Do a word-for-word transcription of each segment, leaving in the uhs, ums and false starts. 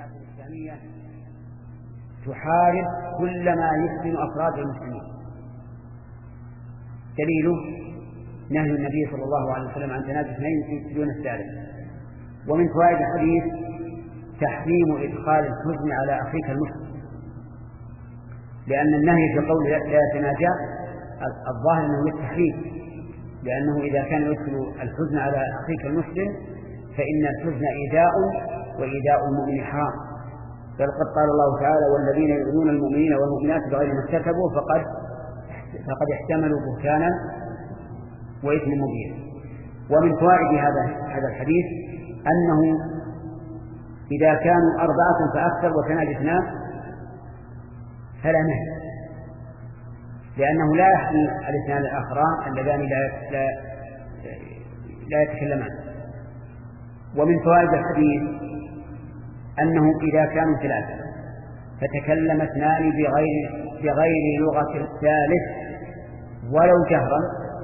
الشريعة الإسلامية تحارب كل ما يفتن أفراد المسلمين. دليله نهي النبي صلى الله عليه وسلم عن تناجي اثنين دون الثالث. ومن فوائد الحديث تحريم إدخال الحزن على أخيك المسلم، لأن النهي في قول لا يتناجى الظاهر أنه للتحريم، لأنه إذا كان يدخل الحزن على أخيك المسلم فإن الحزن إيذاء، وإيذاء المؤمن حرام. بل قد قال الله تعالى: والذين يؤذون المؤمنين والمؤمنات بغير ما اكتسبوا فقد فقد احتملوا بهتانا وإثم مبين. ومن فوائد هذا هذا الحديث أنه إذا كانوا أربعة فأكثر وتناجى اثنان فلا نهي، لأنه لا يحمي الاثنان الآخران اللذان لا لا لا يتكلمان. ومن فوائد الحديث أنه إذا كانوا ثلاثة فتكلم اثنان بغير بغير لغة الثالث ولو جهرا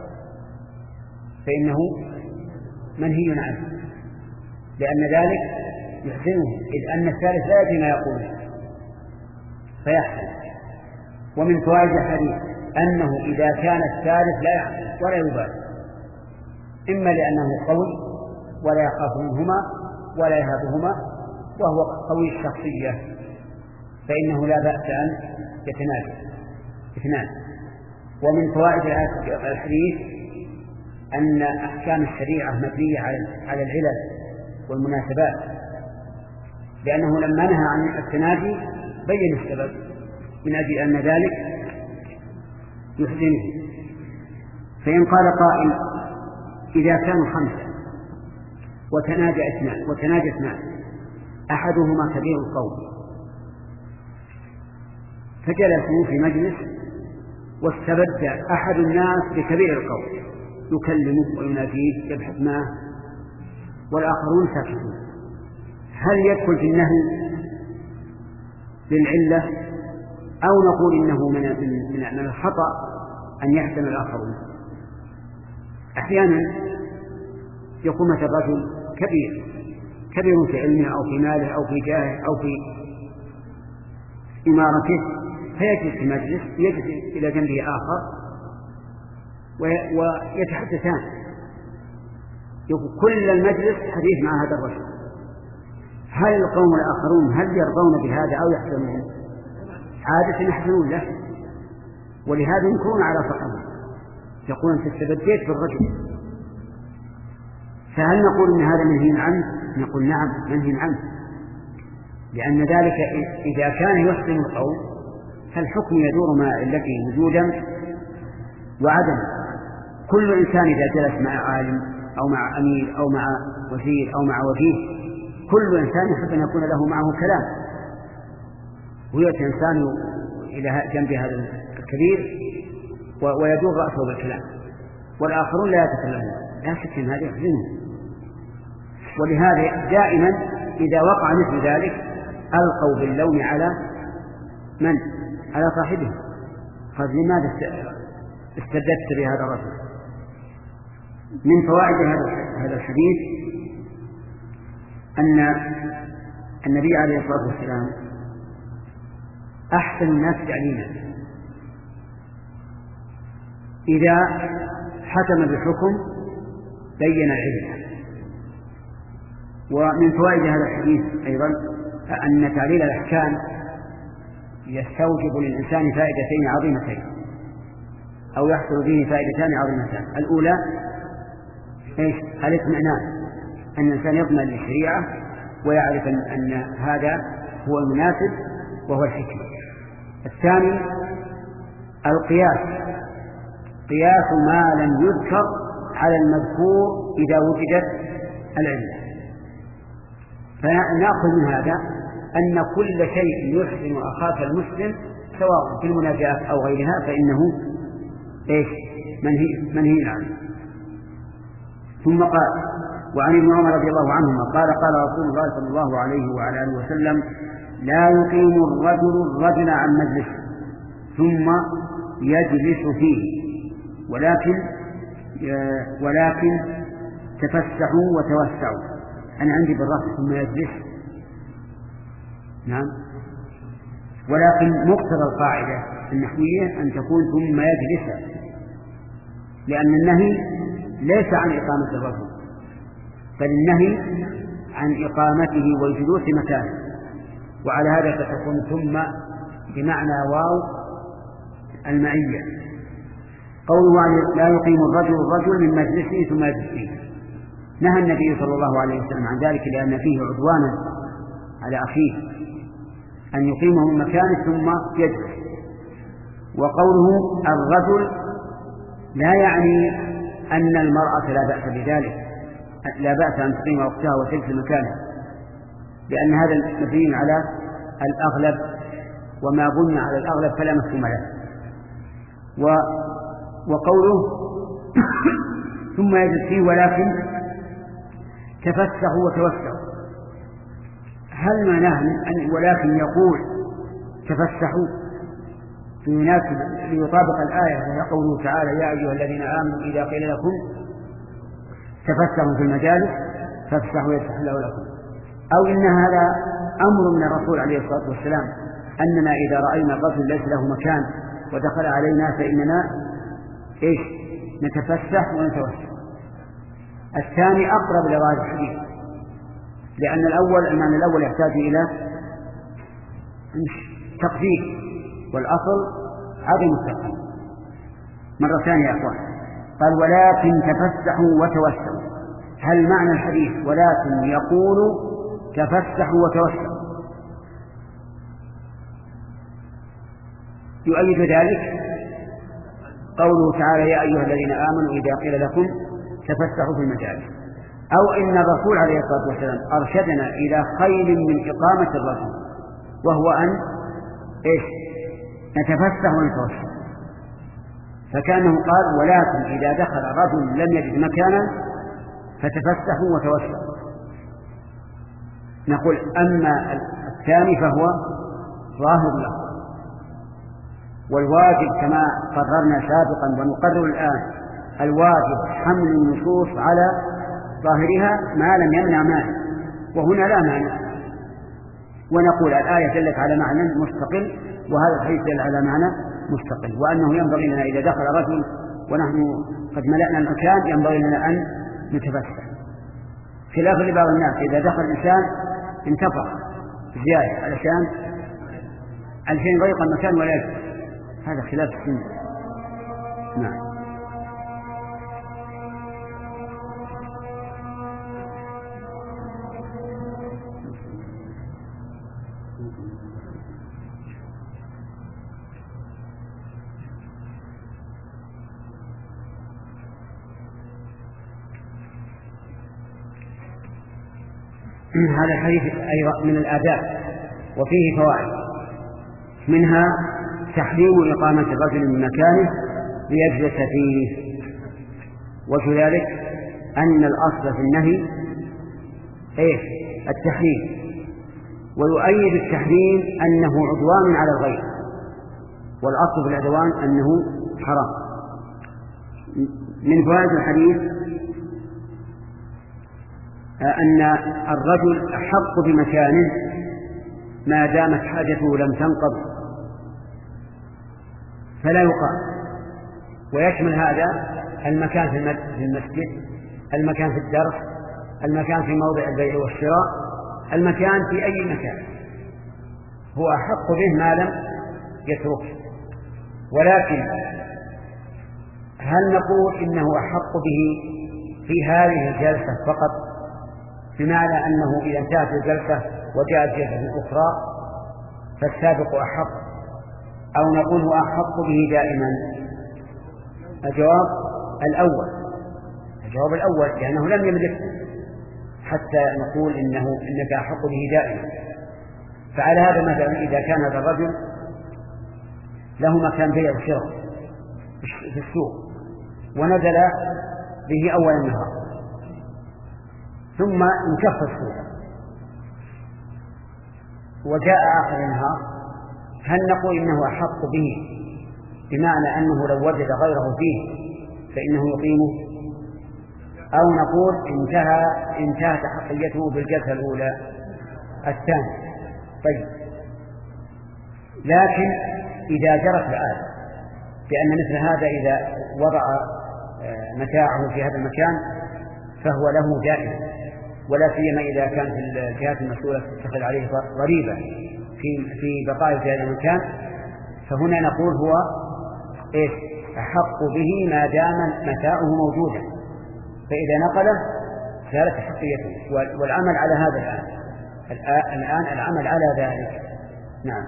فإنه منهي عنه، لأن ذلك يحزنه، إذ أن الثالث لا يدري ما يقول فيحزن. ومن فوائد الحديث أنه إذا كان الثالث لا يحزن ولا يبالي، إما لأنه قوي ولا يخاف منهما ولا يهابهما وهو قوي الشخصية فإنه لا بأس أن يتناجى اثنان. ومن فوائد الحديث أن أحكام الشريعة مبنية على العلل والمناسبات، لأنه لما نهى عن التناجي بين السبب من أجل أن ذلك يحزنه. فإن قال قائل: إذا كانوا خمسة وتناجى اثنان وتناجى اثنان أحدهما كبير القوم فجلسوا في مجلس واستبد أحد الناس بكبير القوم يكلمه ويناديه يبحث معه والآخرون ساكتون، هل يدخل في النهي للعلة أو نقول إنه من من الخطأ أن يحزن الآخرون؟ أحيانا يكون مثل رجل كبير كبير في علمه أو في ماله أو في جاهه أو في إمارته، فيجلس في مجلس يجلس إلى جنبه آخر ويتحدثان، يقول كل المجلس حديث مع هذا الرجل. هل القوم الآخرون هل يرضون بهذا أو يحزنون؟ عادة يحزنون له، ولهذا ينكرون على صحبه، يقول أنت استبديت بالرجل. فهل نقول إن هذا منهي عنه؟ نقول نعم منهي عنه، لأن ذلك إذا كان يحسن القول فالحكم يدور مع التي وجودا وعدما. كل إنسان إذا جلس مع عالم أو مع أمير أو مع وزير أو مع وزير كل إنسان يحب أن يكون له معه كلام، ويأتي إنسان إلى جنب هذا الكبير ويدور رأسه بالكلام والآخرون لا يتكلمون، لا شك أن هذا يحزنه. ولهذا دائما إذا وقع مثل ذلك ألقوا باللوم على من؟ على صاحبه. قال لماذا استددت بهذا الرجل؟ من فوائد هذا الحديث أن النبي عليه الصلاة والسلام أحسن الناس تعليما، إذا حكم بحكم بين العلة. ومن فوائد هذا الحديث أيضا أن تعليل الأحكام يستوجب للإنسان فائدتين عظيمتين أو يحصل به فائدتان عظيمتان. الأولى إيش؟ الاطمئنان، أن الإنسان يضمن للشريعة ويعرف أن هذا هو المناسب وهو الحكمة. الثاني القياس، قياس ما لم يذكر على المذكور إذا وجدت العلة. فنأخذ من هذا أن كل شيء يحسن أخاك المسلم سواء في المناجاة أو غيرها فإنه إيش؟ منهي, منهي عنه. ثم قال: وعن ابن عمر رضي الله عنهما قال: قال رسول الله صلى الله عليه وعلى آله وسلم: لا يقيم الرجل الرجل عن مجلس ثم يجلس فيه ولكن ولكن تفسحوا وتوسعوا. أنا عندي بالرأس ثم يجلس نعم. ولكن مقتضى القاعدة النحوية أن تكون ثم يجلس، لأن النهي ليس عن إقامة الرجل، بل النهي عن إقامته والجلوس مكانه، وعلى هذا فتكون ثم بمعنى واو المعية. قوله لا يقيم الرجل الرجل من مجلسه ثم يجلس فيه، نهى النبي صلى الله عليه وسلم عن ذلك لأن فيه عدوانا على أخيه أن يقيمه من مكانه ثم يجلس. وقوله الرجل لا يعني أن المرأة لا بأس بذلك، لا بأس أن تقيم وقتها وتجلس مكانها، لأن هذا مبني على الأغلب، وما بني على الأغلب فلا مفهوم له. وقوله ثم يجلس فيه ولكن تفسحوا وتوسعوا، هل معناه أن ولكن يقول تفسحوا فيناسب ليطابق الآية وهي قوله تعالى يا أيها الذين آمنوا إذا قيل لكم تفسحوا في المجالس فافسحوا يفسح الله لكم، أو إن هذا أمر من الرسول عليه الصلاة والسلام أننا إذا رأينا الرجل ليس له مكان ودخل علينا فإننا إيش نتفسح ونتوسع. الثاني أقرب لظاهر الحديث، لأن الأول المعنى الأول يحتاج إلى تقدير، والأصل عدم التقدير. مرة ثانية يا أخوان، قال ولكن تفسحوا وتوسعوا، هل معنى الحديث ولكن يقول تفسحوا وتوسعوا يؤيد ذلك قوله تعالى يا أيها الذين آمنوا إذا قيل لكم تفسحوا في المجالس، أو إن الرسول عليه الصلاة والسلام أرشدنا إلى خير من إقامة الرجل، وهو أن إيش نتفسح ونتوسع. فكانه قال ولكن إذا دخل رجل لم يجد مكانا فتفسحوا وتوسعوا. نقول أما الثاني فهو ظاهر له، والواجب كما قررنا سابقا ونقرر الآن الواجب حمل النصوص على ظاهرها ما لم يمنع مانع، وهنا لا مانع، ونقول الآية دلت على معنى مستقل وهذا الحديث دل على معنى مستقل، وأنه ينبغي لنا إذا دخل رجل ونحن قد ملأنا المكان ينبغي لنا أن نتفسح، خلاف لبعض الناس إذا دخل الإنسان انتفع زيادة علشان علشان يضيق المكان ولا يجب، هذا خلاف السنة. نعم. هذا الحديث أيضا من الآداب وفيه فوائد، منها تحريم إقامة الرجل من مكانه ليجلس فيه، وكذلك أن الأصل في النهي إيش التحريم، ويؤيد التحريم أنه عدوان على الغير، والأصل في العدوان أنه حرام. من فوائد الحديث أن الرجل أحق بمكانه ما دامت حاجته لم تنقض فلا يقام، ويشمل هذا المكان في المسجد، المكان في الدرس، المكان في موضع البيع والشراء، المكان في أي مكان هو أحق به ما لم يتركه. ولكن هل نقول إنه أحق به في هذه الجلسة فقط، بمعنى أنه إذا انتهت الجلسة وجاءت جلسة أخرى فالسابق أحق، أو نقول هو أحق به دائما؟ الجواب الأول، الجواب الأول لأنه لم يملك حتى نقول إنه إنك أحق به دائما. فعلى هذا مثلا إذا كان هذا الرجل له مكان بيع وشراء في السوق ونزل به أول النهار ثم انكف السوق وجاء آخر النهار، هل نقول إنه أحق به بمعنى أنه لو وجد غيره فيه فإنه يقيمه، أو نقول انتهى انتهت حقيته بالجلسة الأولى؟ الثاني، طيب، لكن إذا جرت العادة بأن مثل هذا إذا وضع متاعه في هذا المكان فهو له دائم، ولا سيما إذا كانت الجهات المسؤولة تتخذ عليه ضريبة في في بقائه في هذا المكان، فهنا نقول هو إيش أحق به ما دام متاعه موجودا، فإذا نقله زالت حقيته، والعمل على هذا الآن الآن العمل على ذلك. نعم.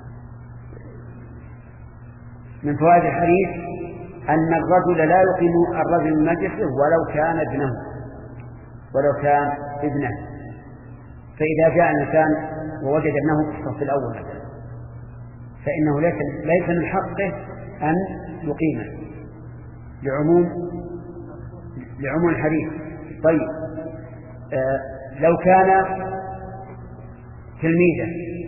من فوائد الحديث أن الرجل لا يقيم الرجل من مجلسه ولو كان ابنه ولو كان ابنه فإذا جاء الإنسان ووجد ابنه في الصف الأول مثلا فإنه ليس ليس من حقه أن يقيمه لعموم لعموم الحديث. طيب، آه لو كان تلميذا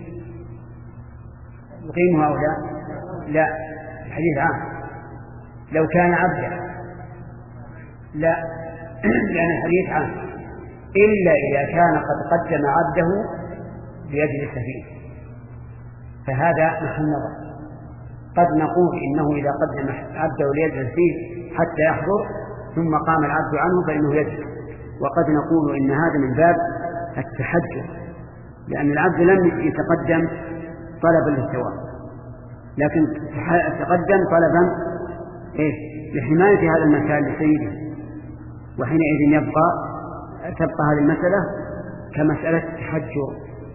يقيمه أو لا؟ لا، الحديث عام. لو كان عبدا لا، لأن الحديث عام، إلا إذا كان قد قدم عبده ليجلس فيه، فهذا محل نظر. قد نقول إنه إذا قدم عبده ليجلس فيه حتى يحضر ثم قام العبد عنه فإنه يجلس، وقد نقول إن هذا من باب التحجر، لأن العبد لم يتقدم طلبا للثواب، لكن تقدم طلبا إيه؟ لحماية هذا المكان لسيده، وحينئذ يبقى تبقى هذه المسألة كمسألة التحجر،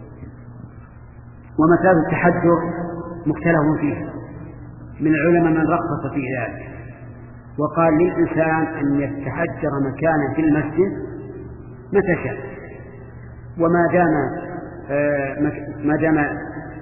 ومسألة التحجر مختلف فيه، من العلماء من رخص في ذلك وقال للإنسان أن يتحجر مكانا في المسجد متى شاء، وما دام ما دام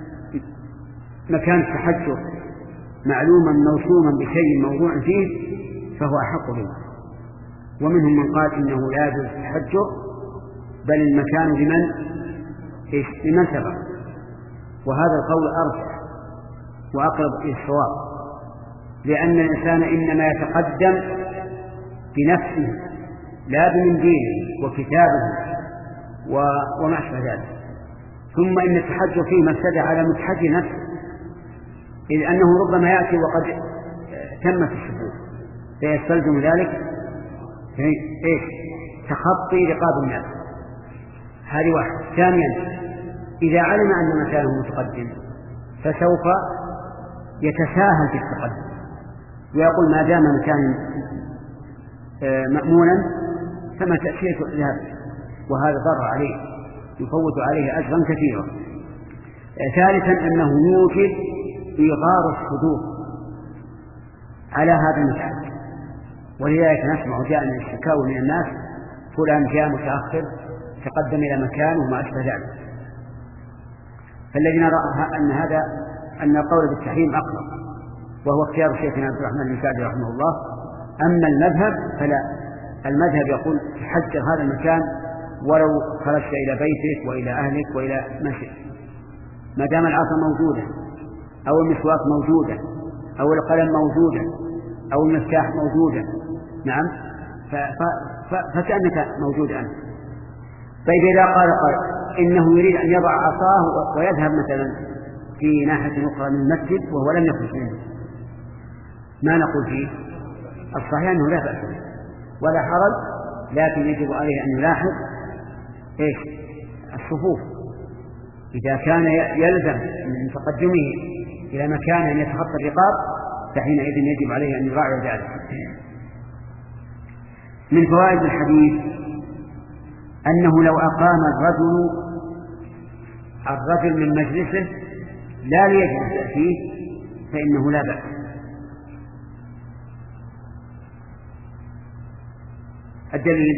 مكان التحجر معلوما موسوما بشيء موضوع فيه فهو أحق به. ومنهم من قال إنه لا يجوز التحجر بل المكان لمن إيش لمن سبق، وهذا القول أرجح وأقرب إلى الصواب، لأن الإنسان إنما يتقدم بنفسه لا بمنديله وكتابه وما أشبه ذلك. ثم إن التحجر فيه مفسدة على متحجر نفسه، إذ أنه ربما يأتي وقد تمت الشهور فيستلزم ذلك إيش تخطي رقاب الناس. هذه واحد. ثانيا، إذا علم أن مكانه متقدم فسوف يتساهل في التقدم ويقول ما دام مكان مأمونا فما تأشيرة ذهب، وهذا ضر عليه يفوت عليه أجرا كثيرا. ثالثا، أنه يوجد إيغار الصدور على هذا المكان، ولذلك نسمع جاء من الشكاوى من الناس فلان جاء متأخر تقدم إلى مكان وما أشبه ذلك. فالذي نرى أن هذا أن القول بالتحريم أقرب، وهو اختيار شيخنا عبد الرحمن بن سعدي رحمه الله. أما المذهب فلا، المذهب يقول تحجر هذا المكان ولو خرجت إلى بيتك وإلى أهلك وإلى مسجد ما دام العصا موجودة أو المسواك موجودة أو القلم موجودة أو المفتاح موجودة. نعم، فكأنك موجود أنت. طيب، إذا قال قال إنه يريد أن يضع عصاه ويذهب مثلا في ناحية أخرى من المسجد وهو لم يخرج منه، ما نقول فيه؟ الصحيح أنه لا بأس ولا حرج، لكن يجب عليه أن يلاحظ إيش الصفوف. إذا كان يلزم من تقدمه إلى مكان أن يتخطى الرقاب فحينئذ يجب عليه أن يراعي ذلك. من فوائد الحديث أنه لو أقام الرجل الرجل من مجلسه لا ليجلس فيه فإنه لا بأس. الدليل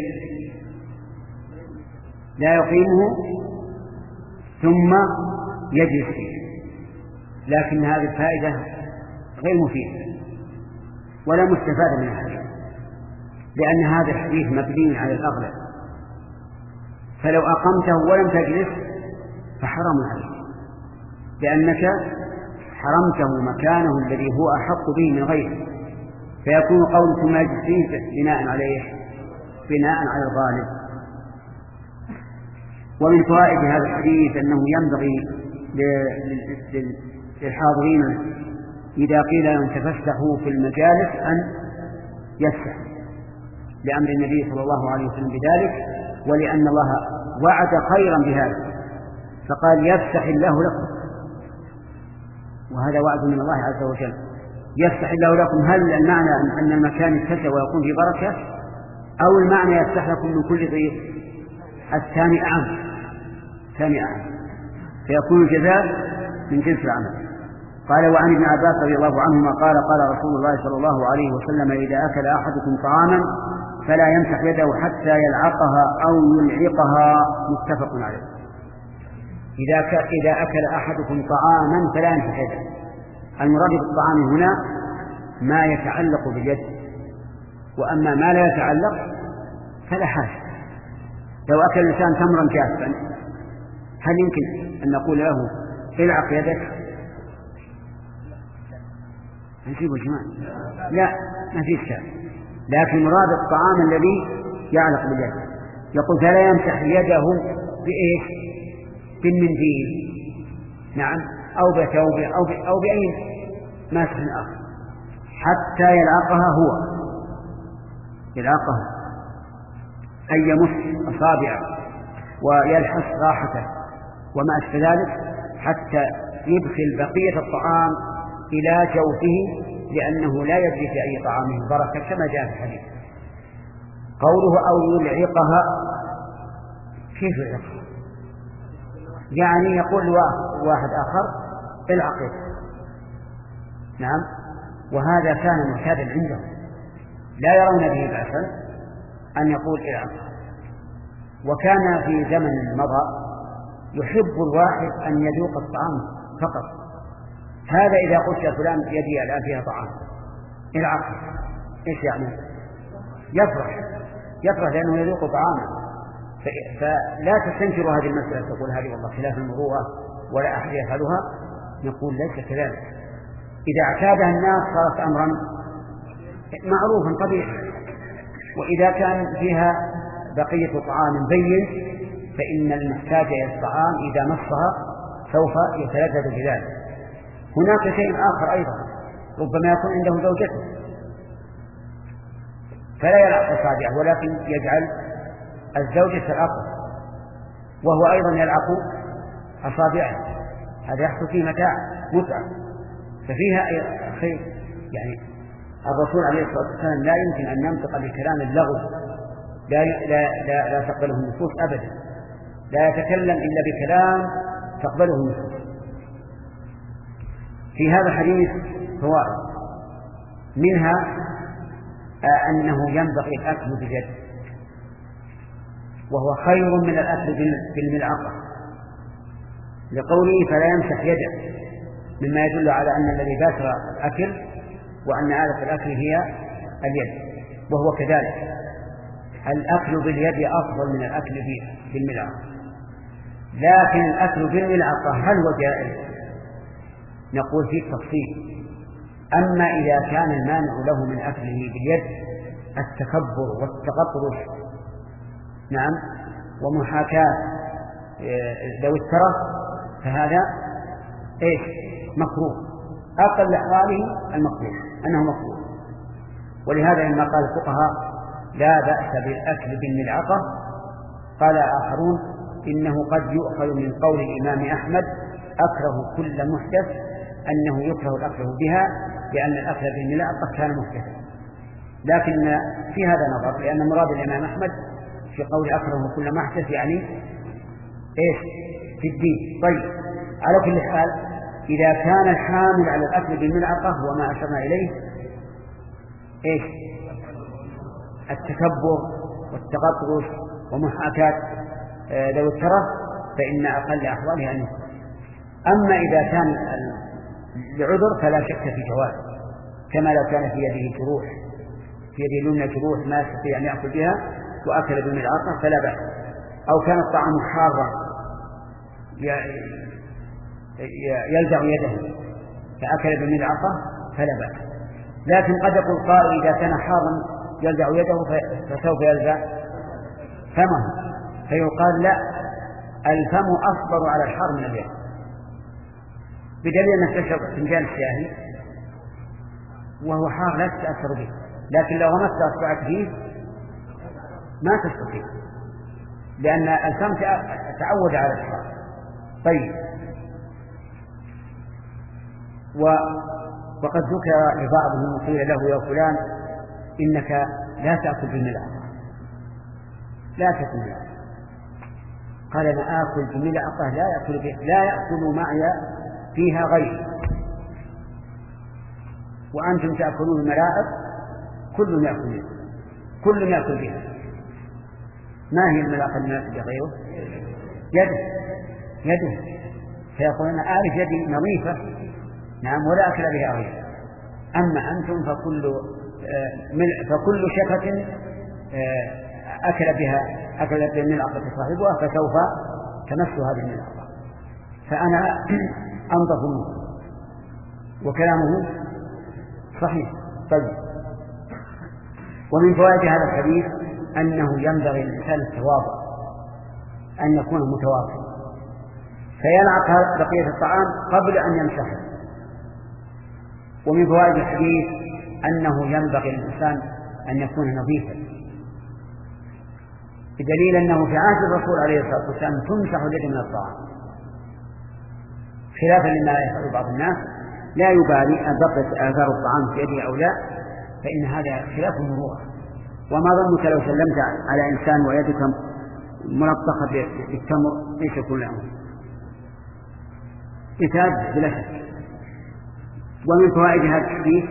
لا يقيمه ثم يجلس فيه، لكن هذه الفائدة غير مفيدة ولا مستفادة من الحديث، لأن هذا الحديث مبني على الأغلب، فلو أقمته ولم تجلس فحرام عليك، لأنك حرمته مكانه الذي هو أحق به من غيره، فيكون قولك ما يجلس فيه بناء عليه بناء على الغالب. ومن فوائد هذا الحديث أنه ينبغي للحاضرين إذا قيل لهم تفسحوا في المجالس أن يفسحوا، لأمر النبي صلى الله عليه وسلم بذلك، ولأن الله وعد خيرا بهذا فقال يفسح الله لكم، وهذا وعد من الله عز وجل. يفسح الله لكم، هل المعنى أن المكان يتسع ويكون في بركة، أو المعنى يفتح لكم من كل ضيق؟ الثاني أعم، ثاني أعم، فيكون الجزاء من جنس العمل. قال وعن ابن عباس رضي الله عنهما قال قال رسول الله صلى الله عليه وسلم إذا أكل أحدكم طعاما فلا يمسح يده حتى يلعقها أو يلعقها، متفق عليه. إذا إذا أكل أحدكم طعاما فلا يمسح يده، المراد بالطعام هنا ما يتعلق باليد، وأما ما لا يتعلق فلا حاجة. لو أكل الإنسان تمرا جافا هل يمكن أن نقول له العق يدك؟ نجيب الجماعة لا، ما في إشكال، لكن مراد الطعام الذي يعلق باليد. يقول فلا يمسح يده بإيش؟ بالمنديل، نعم، أو بثوب أو, أو بأي ماسح آخر حتى يلعقها، هو يلعقها أي يمس أصابعه ويلحس راحته وما أشبه ذلك، حتى يدخل بقية الطعام إلى جوفه، لأنه لا يجري في أي طعام بركة كما جاء في الحديث. قوله أو يلعقها، كيف يلعقها؟ يعني يقول واحد آخر العقيد، نعم، وهذا كان معتادا عندهم، لا يرون به بأسا أن يقول العقيد. وكان في زمن مضى يحب الواحد أن يذوق الطعام فقط، هذا إذا قلت يا فلان يدي الآن فيها طعام العقيد، إيش يعني؟ يفرح يفرح لأنه يذوق طعاما. فلا تستنكروا هذه المسألة تقول هذه والله خلاف المروءة ولا أحد يفعلها، نقول ليس كذلك. إذا اعتادها الناس صارت أمرا معروفا طبيعي، وإذا كان فيها بقية طعام بين فإن المحتاج إلى الطعام إذا مصها سوف يتلذذ بذلك. هناك شيء آخر أيضا، ربما يكون عنده زوجته فلا يلعق أصابعه ولكن يجعل الزوجة تلعقه وهو أيضا يلعق أصابعه، هذا يحصل فيه متاع متعة، ففيها خير. يعني الرسول عليه الصلاة والسلام لا يمكن أن ينطق بكلام اللغو لا, لا, لا, لا تقبله النفوس أبدا، لا يتكلم إلا بكلام تقبله النفوس. في هذا الحديث فوائد، منها أنه ينبغي الأكل باليد، وهو خير من الأكل بالملعقة، لقوله فلا يمسح يده، مما يدل على أن الذي باشر الأكل وأن آلة الأكل هي اليد، وهو كذلك. الأكل باليد أفضل من الأكل بالملعقة، لكن الأكل بالملعقة هل هو جائز؟ نقول فيه تفصيل. أما إذا كان المانع له من أكله باليد التكبر والتغطرس، نعم، ومحاكاة ذوي الترف، فهذا إيش؟ مكروه، أقل أحواله المكروه أنه مكروه. ولهذا لما قال الفقهاء لا بأس بالأكل بالملعقة، قال آخرون إنه قد يؤخذ من قول الإمام أحمد أكره كل محدث أنه يكره الأكل بها، لأن الأكل بالملعقة كان محدثا. لكن في هذا نظر، لأن مراد الإمام أحمد في قول أكره كل محدث يعني إيش؟ في الدين. طيب، على كل حال إذا كان الحامل على الأكل بالملعقة وما أشرنا إليه إيش؟ التكبر والتغطرس ومحاكاة ذوي الترف، فإن أقل أحواله أن يكون. أما إذا كان لعذر فلا شك في جواز، كما لو كان في يده جروح، في يده اليمنى جروح ما يستطيع أن يأكل بها وأكل بالملعقة فلا بأس، أو كان الطعام حارا يلزع يده فأكل بالملعقة فلا بأس. لكن قد يقول قائل إذا كان حارا يلزع يده فسوف يلزع فمه، فيقال لا، الفم أصبر على الحار من اليد، بدليل أنك تشرب فنجان الشاي وهو حار لا تتأثر به، لكن لو غمست أصبعك فيه ما تستطيع، لأن الفم تعود على الحار. طيب، وقد ذكر لبعضهم قيل له يا فلان إنك لا تأكل بالملعقة، لا تأكل بالملعقة. قال أنا آكل بملعقة لا يأكل به، لا يأكل معي فيها غيري، وأنتم تأكلون الملاعق كل يأكل كل يأكل بها. ما هي الملاعقة اللي يأكل بها غيره؟ يده يده فيقول أنا أعرف يدي نظيفة نعم ولا أكل بها غيره. أما أنتم فكل فكل شفة أكل بها أكل بالملعقة صاحبها فسوف تمس هذه الملعقة، فأنا أنظف منه. وكلامه صحيح. طيب، ومن فوائد هذا الحديث أنه ينبغي للإنسان التواضع، أن يكون متواضعا فيلعق بقية الطعام قبل أن يمسحه. ومن فوائد الحديث أنه ينبغي للإنسان أن يكون نظيفا، بدليل أنه في عهد الرسول عليه الصلاة والسلام تمسح اليد من الطعام، خلافا لما يفعل بعض الناس لا يبالي أن بقيت آثار الطعام في يده أو لا، فإن هذا خلاف المروءة. وما ظنك لو سلمت على إنسان ويدك ملطخة بالتمر ايش يكون له؟ إثاب بلا شك. ومن فوائد هذا الحديث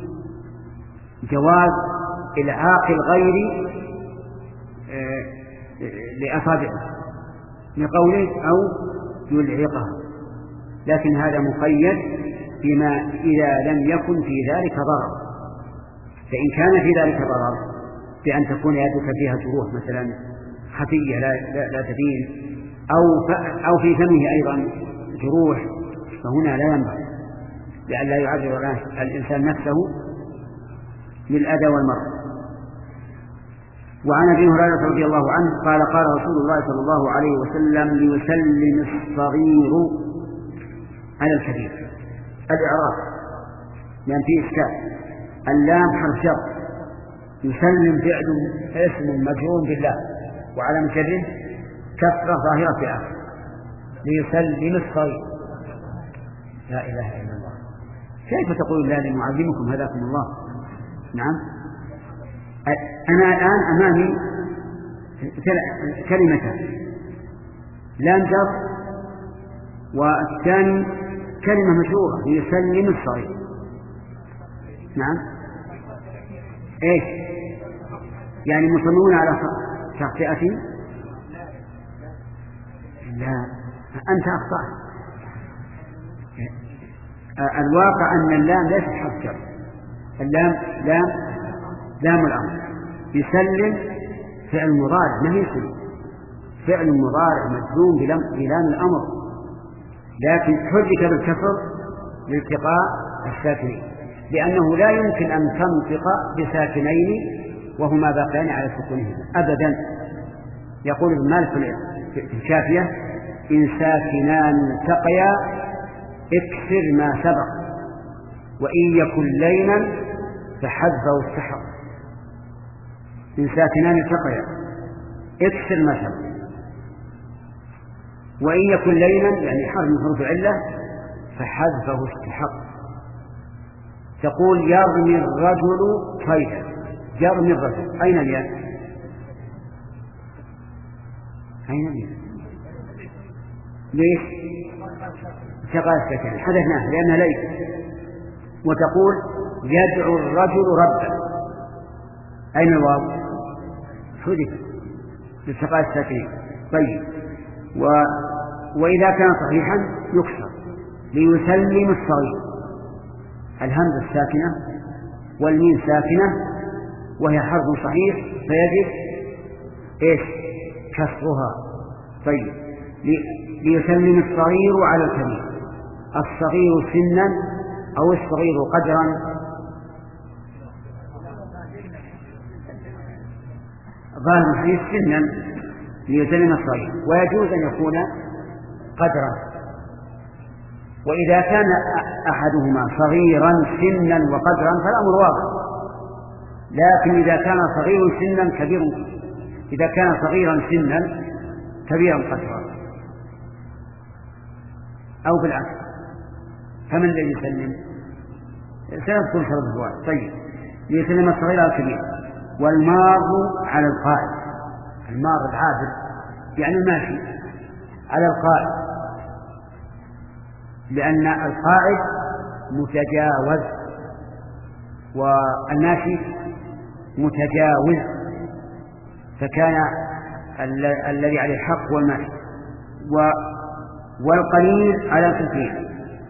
جواز إلعاق الغير لأصابعه لقوله أو يلعقها، لكن هذا مقيد بما إذا لم يكن في ذلك ضرر. فإن كان في ذلك ضرر بأن تكون يدك فيها جروح مثلا خفية لا, لا, لا تبين، أو, أو في فمه أيضا جروح، فهنا لا ينبغي لأن لا يعرض الإنسان نفسه للأذى والمرض. وعن أبي هريرة رضي الله عنه قال قال رسول الله صلى الله عليه وسلم ليسلم الصغير على الكبير. الإعراب لأن فيه إشكال، اللام حرف شرط، يسلم فعل اسم مجرور بالله وعلى جره كسرة ظاهرة في آخر، ليسلم الصغير. لا إله إلا الله، كيف تقول لا لمعلمكم هداكم الله؟ نعم، أنا الآن أمامي كلمتان، لام جر والثاني كلمة مشهورة ليسلم الصغير. نعم، ايش يعني مصممون على تخطئتي؟ لا، أنت أخطأت. الواقع أن اللام ليست حرف جر، اللام لام لام الأمر. يسلم فعل مضارع ما يسلم، فعل مضارع مجزوم بلام الأمر، لكن حرك بالكسر لالتقاء الساكنين، لأنه لا يمكن أن تنطق بساكنين وهما باقيان على سكونهما أبدا. يقول ابن مالك في الشافية إن ساكنان التقيا اكسر ما سبق، وإن يكن لينا فحذفه السحر. إن ساكنان التقيا اكسر ما سبق، وإن يكن لينا يعني حرف من حروف علة فحذفه استحق. تقول يرمي الرجل صيدا، يرمي الرجل، أين الياء؟ أين الياء؟ ليش؟ شغال سكن حدثناه لأنها ليس. وتقول يدعو الرجل ربه، أين الواو؟ حذف للشقاء الساكنين. طيب، و... وإذا كان صحيحا يكسر ليسلم الصغير، الهمزة الساكنة والميم ساكنة وهي حرف صحيح فيجب إيش؟ كسرها. طيب، ليسلم الصغير على الكبير، الصغير سنا أو الصغير قدرا، ظاهر الحديث سنا ليسلم الصغير، ويجوز أن يكون قدرا. وإذا كان أحدهما صغيرا سنا وقدرا فالأمر واضح، لكن إذا كان صغير سنا كبير إذا كان صغيرا سنا كبيرا قدرا أو بالعكس، فمن الذي يسلم؟ سنذكر شرط الزواج. طيب، ليسلم الصغير على الكبير. والمار على القائد، المار العابر يعني الماشي على القائد، لأن القائد متجاوز والماشي متجاوز، فكان الذي عليه الحق هو الماشي. والقليل على الكثير،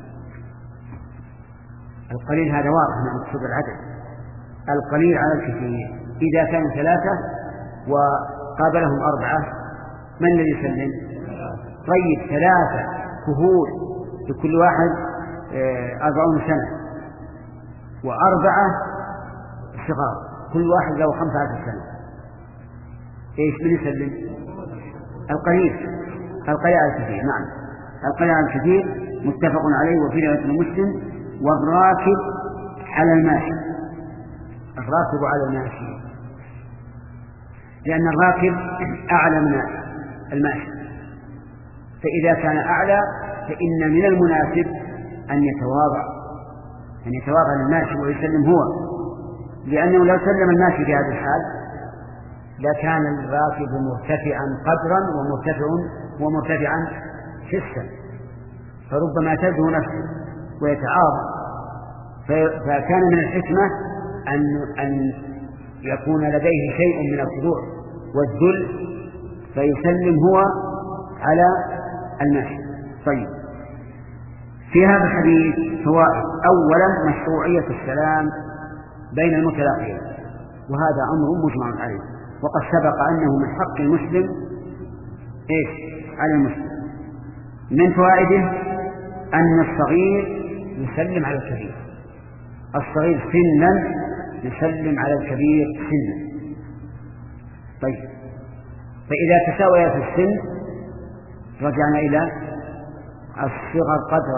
القليل هذا واضح من مقصود العدد، القليل على الكثير. إذا كانوا ثلاثة وقابلهم أربعة من الذي يسلم؟ طيب، ثلاثة كهول لكل واحد أربعون سنة وأربعة صغار كل واحد له خمسة عشر سنة، إيش من يسلم؟ القليل القليل على الكثير. نعم، القليل على الكثير متفق عليه وفي رواية مسلم. والراكب على الماشي، الراكب على الماشي لأن الراكب أعلى من الماشي، فإذا كان أعلى فإن من المناسب أن يتواضع أن يتواضع للماشي ويسلم هو، لأنه لو سلم الماشي في هذا الحال لكان الراكب مرتفعا قدرا ومرتفع ومرتفعا حسا، فربما تزهو نفسه ويتعاظم. فكان من الحكمة أن أن يكون لديه شيء من الخضوع والذل فيسلم هو على الماشي. طيب، في هذا الحديث فوائد. أولا، مشروعية السلام بين المتلاقين، وهذا أمر مجمع عليه، وقد سبق أنه من حق المسلم إيش على المسلم. من فوائده أن الصغير يسلم على الكبير، الصغير سنا يسلم على الكبير سنا. طيب، فإذا تساويا في السن رجعنا إلى الصغر قدرا،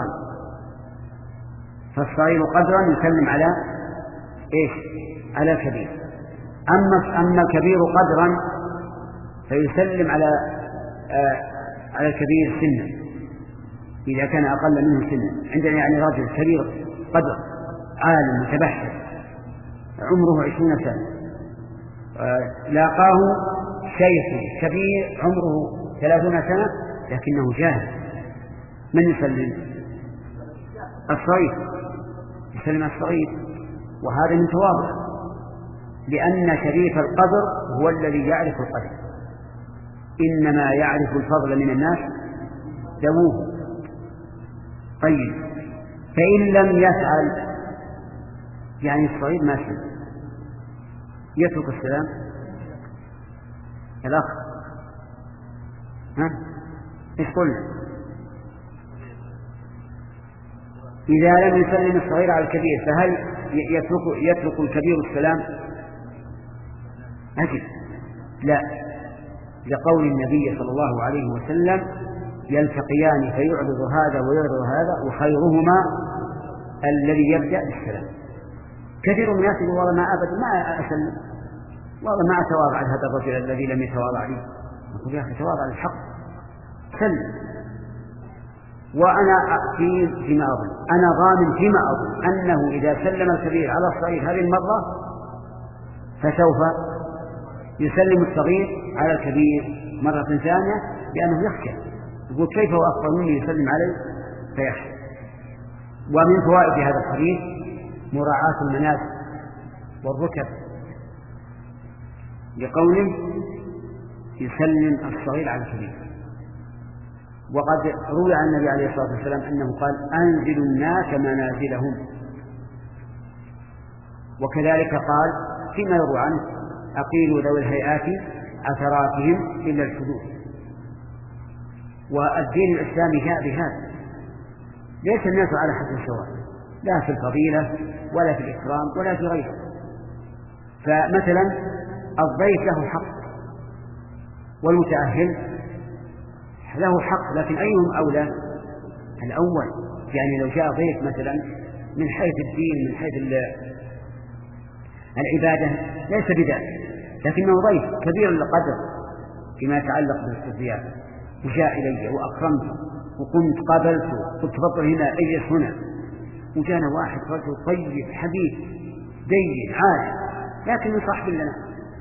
فالصغير قدرا يسلم على إيش على الكبير. أما أما الكبير قدرا فيسلم على آه على الكبير سنا إذا كان أقل منه سنا. عندنا يعني رجل كبير قدر عالم متبحر عمره عشرين سنة، آه لاقاه شيخ كبير عمره ثلاثون سنة لكنه جاهل، من يسلم؟ الصغير يسلم الصغير، وهذا من تواضع، لأن شريف القدر هو الذي يعرف القدر، إنما يعرف الفضل من الناس ذووه. طيب، فإن لم يفعل يعني الصغير ما سلم يترك السلام الأخ، ها إيش قلنا؟ إذا لم يسلم الصغير على الكبير فهل يترك, يترك الكبير السلام؟ أجل لا، لقول النبي صلى الله عليه وسلم يلتقيان فيعرض هذا ويعرض هذا وخيرهما الذي يبدأ بالسلام. كثير من الناس يقول والله ما أبدا ما أسلم، والله ما أتواضع لهذا الرجل الذي لم يتواضع لي. نقول يا أخي تواضع للحق، سلم. وأنا في فيما أظن أنا ضامن فيما أظن أنه إذا سلم الكبير على الصغير هذه المرة فسوف يسلم الصغير على الكبير مرة ثانية، لأنه يخشى، يقول كيف هو أفضل مني يسلم عليه فيخشى. ومن فوائد هذا الحديث مراعاة المنازل والركب، لقوله يسلم الصغير على الكبير. وقد روي عن النبي عليه الصلاة والسلام أنه قال أنزلوا الناس منازلهم، وكذلك قال فيما يروى عنه أقيلوا ذوي الهيئات عثراتهم إلا الحدود. والدين الإسلامي جاء بهذا، ليس الناس على حد سواء، لا في الفضيلة ولا في الإكرام ولا في غيره. فمثلا الضيف له حق والمتأهل له حق، لكن أيهم أولى؟ الأول، يعني لو جاء ضيف مثلا من حيث الدين من حيث العبادة ليس بذلك، لكنه ضيف كبير القدر فيما يتعلق بالاستضياف، وجاء إلي وأكرمته وقمت قابلته قلت تفضل هنا اجلس هنا، وجانا واحد رجل طيب حبيب دين عادل لكن من صاحب لنا،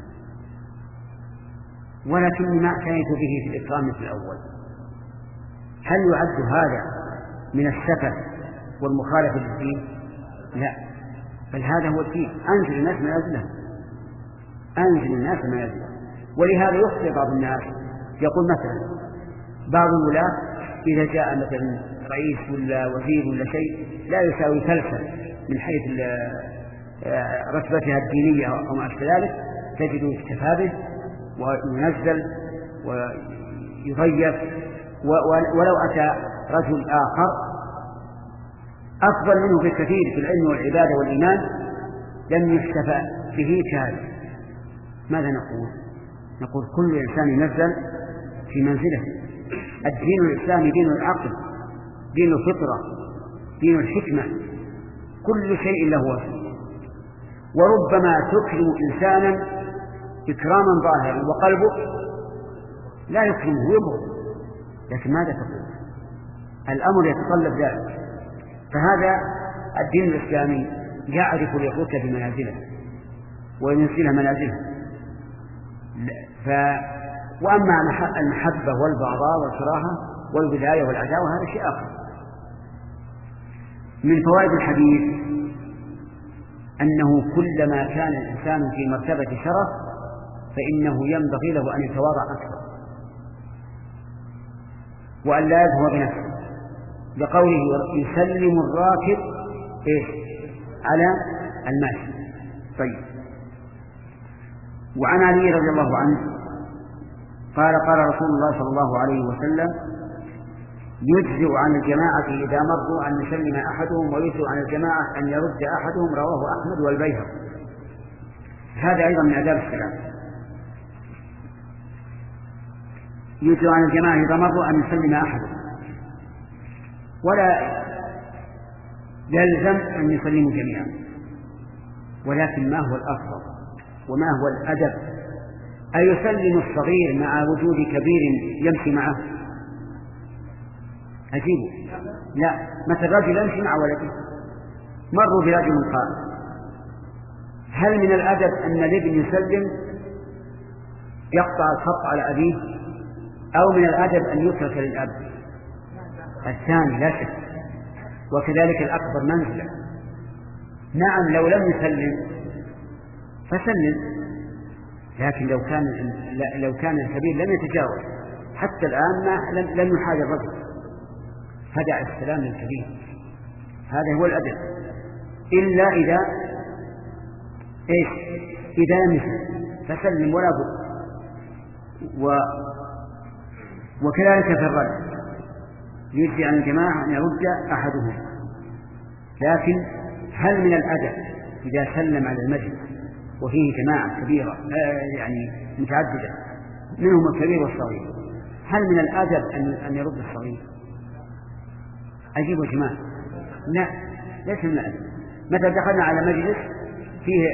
ولكني ما اعتنيت به في الإكرام مثل الأول. هل يعد هذا من السفه والمخالفة للدين؟ لا، بل هذا هو الدين. أنزل الناس منازلهم، أنزل الناس منازلهم. ولهذا يخطئ بعض الناس يقول مثلا بعض الولاة إذا جاء مثلا رئيس ولا وزير ولا شيء لا يساوي فلسا من حيث رتبتها الدينية أو ما أشبه ذلك، تجده يكتفى به وينزل ويضيف، ولو أتى رجل آخر أفضل منه بكثير في العلم والعبادة والإيمان لم يكتفى به كهذا. ماذا نقول؟ نقول كل إنسان ينزل في منزله. الدين الإسلامي دين العقل، دين الفطرة، دين الحكمة، كل شيء له وصف. وربما تكرم إنسانا إكراما ظاهرا وقلبه لا يكرمه يبغض، لكن ماذا تقول؟ الأمر يتطلب ذلك. فهذا الدين الإسلامي يعرف اليهود بمنازله وينزلها منازله. ف... وأما المحبة والبغضاء والكراهة والولاية والعداوة هذا شيء آخر. من فوائد الحديث أنه كلما كان الإنسان في مرتبة شرف فإنه ينبغي له أن يتواضع أكثر وأن لا يزهو بنفسه، لقوله يسلم الراكب إيه؟ على الماشي. طيب. وعن علي رضي الله عنه قال قال رسول الله صلى الله عليه وسلم يجزئ عن الجماعة إذا مروا أن يسلم أحدهم، ويجزئ عن الجماعة أن يرد أحدهم، رواه أحمد والبيهقي. هذا أيضا من آداب السلام. يجزئ عن الجماعة إذا مروا أن يسلم أحدهم، ولا يلزم أن يسلموا جميعا، ولكن ما هو الأفضل وما هو الأدب؟ أيسلم الصغير مع وجود كبير يمشي معه؟ أجيبه لا. مثل رجل يمشي مع ولده، مروا برجل قال هل من الأدب أن الابن يسلم يقطع الخط على أبيه، أو من الأدب أن يترك للأب؟ الثاني لا شك. وكذلك الأكبر منزلة. نعم لو لم يسلم فسلم، لكن لو كان لو كان الكبير لم يتجاوز حتى الآن لم لم يحاج الرجل فدع السلام للكبير. هذا هو الأدب. إلا إذا إيش؟ إذا لم يسلم فسلم ولا بد. و وكذلك في الرد يجزي عن الجماعة أن يرد أحدهم، لكن هل من الأدب إذا سلم على المجلس وفيه جماعة كبيرة آه يعني متعددة منهم الكبير والصغير، هل من الأدب أن أن يرد الصغير؟ أجيب يا جماعة لا، ليس من الأدب. مثلا دخلنا على مجلس فيه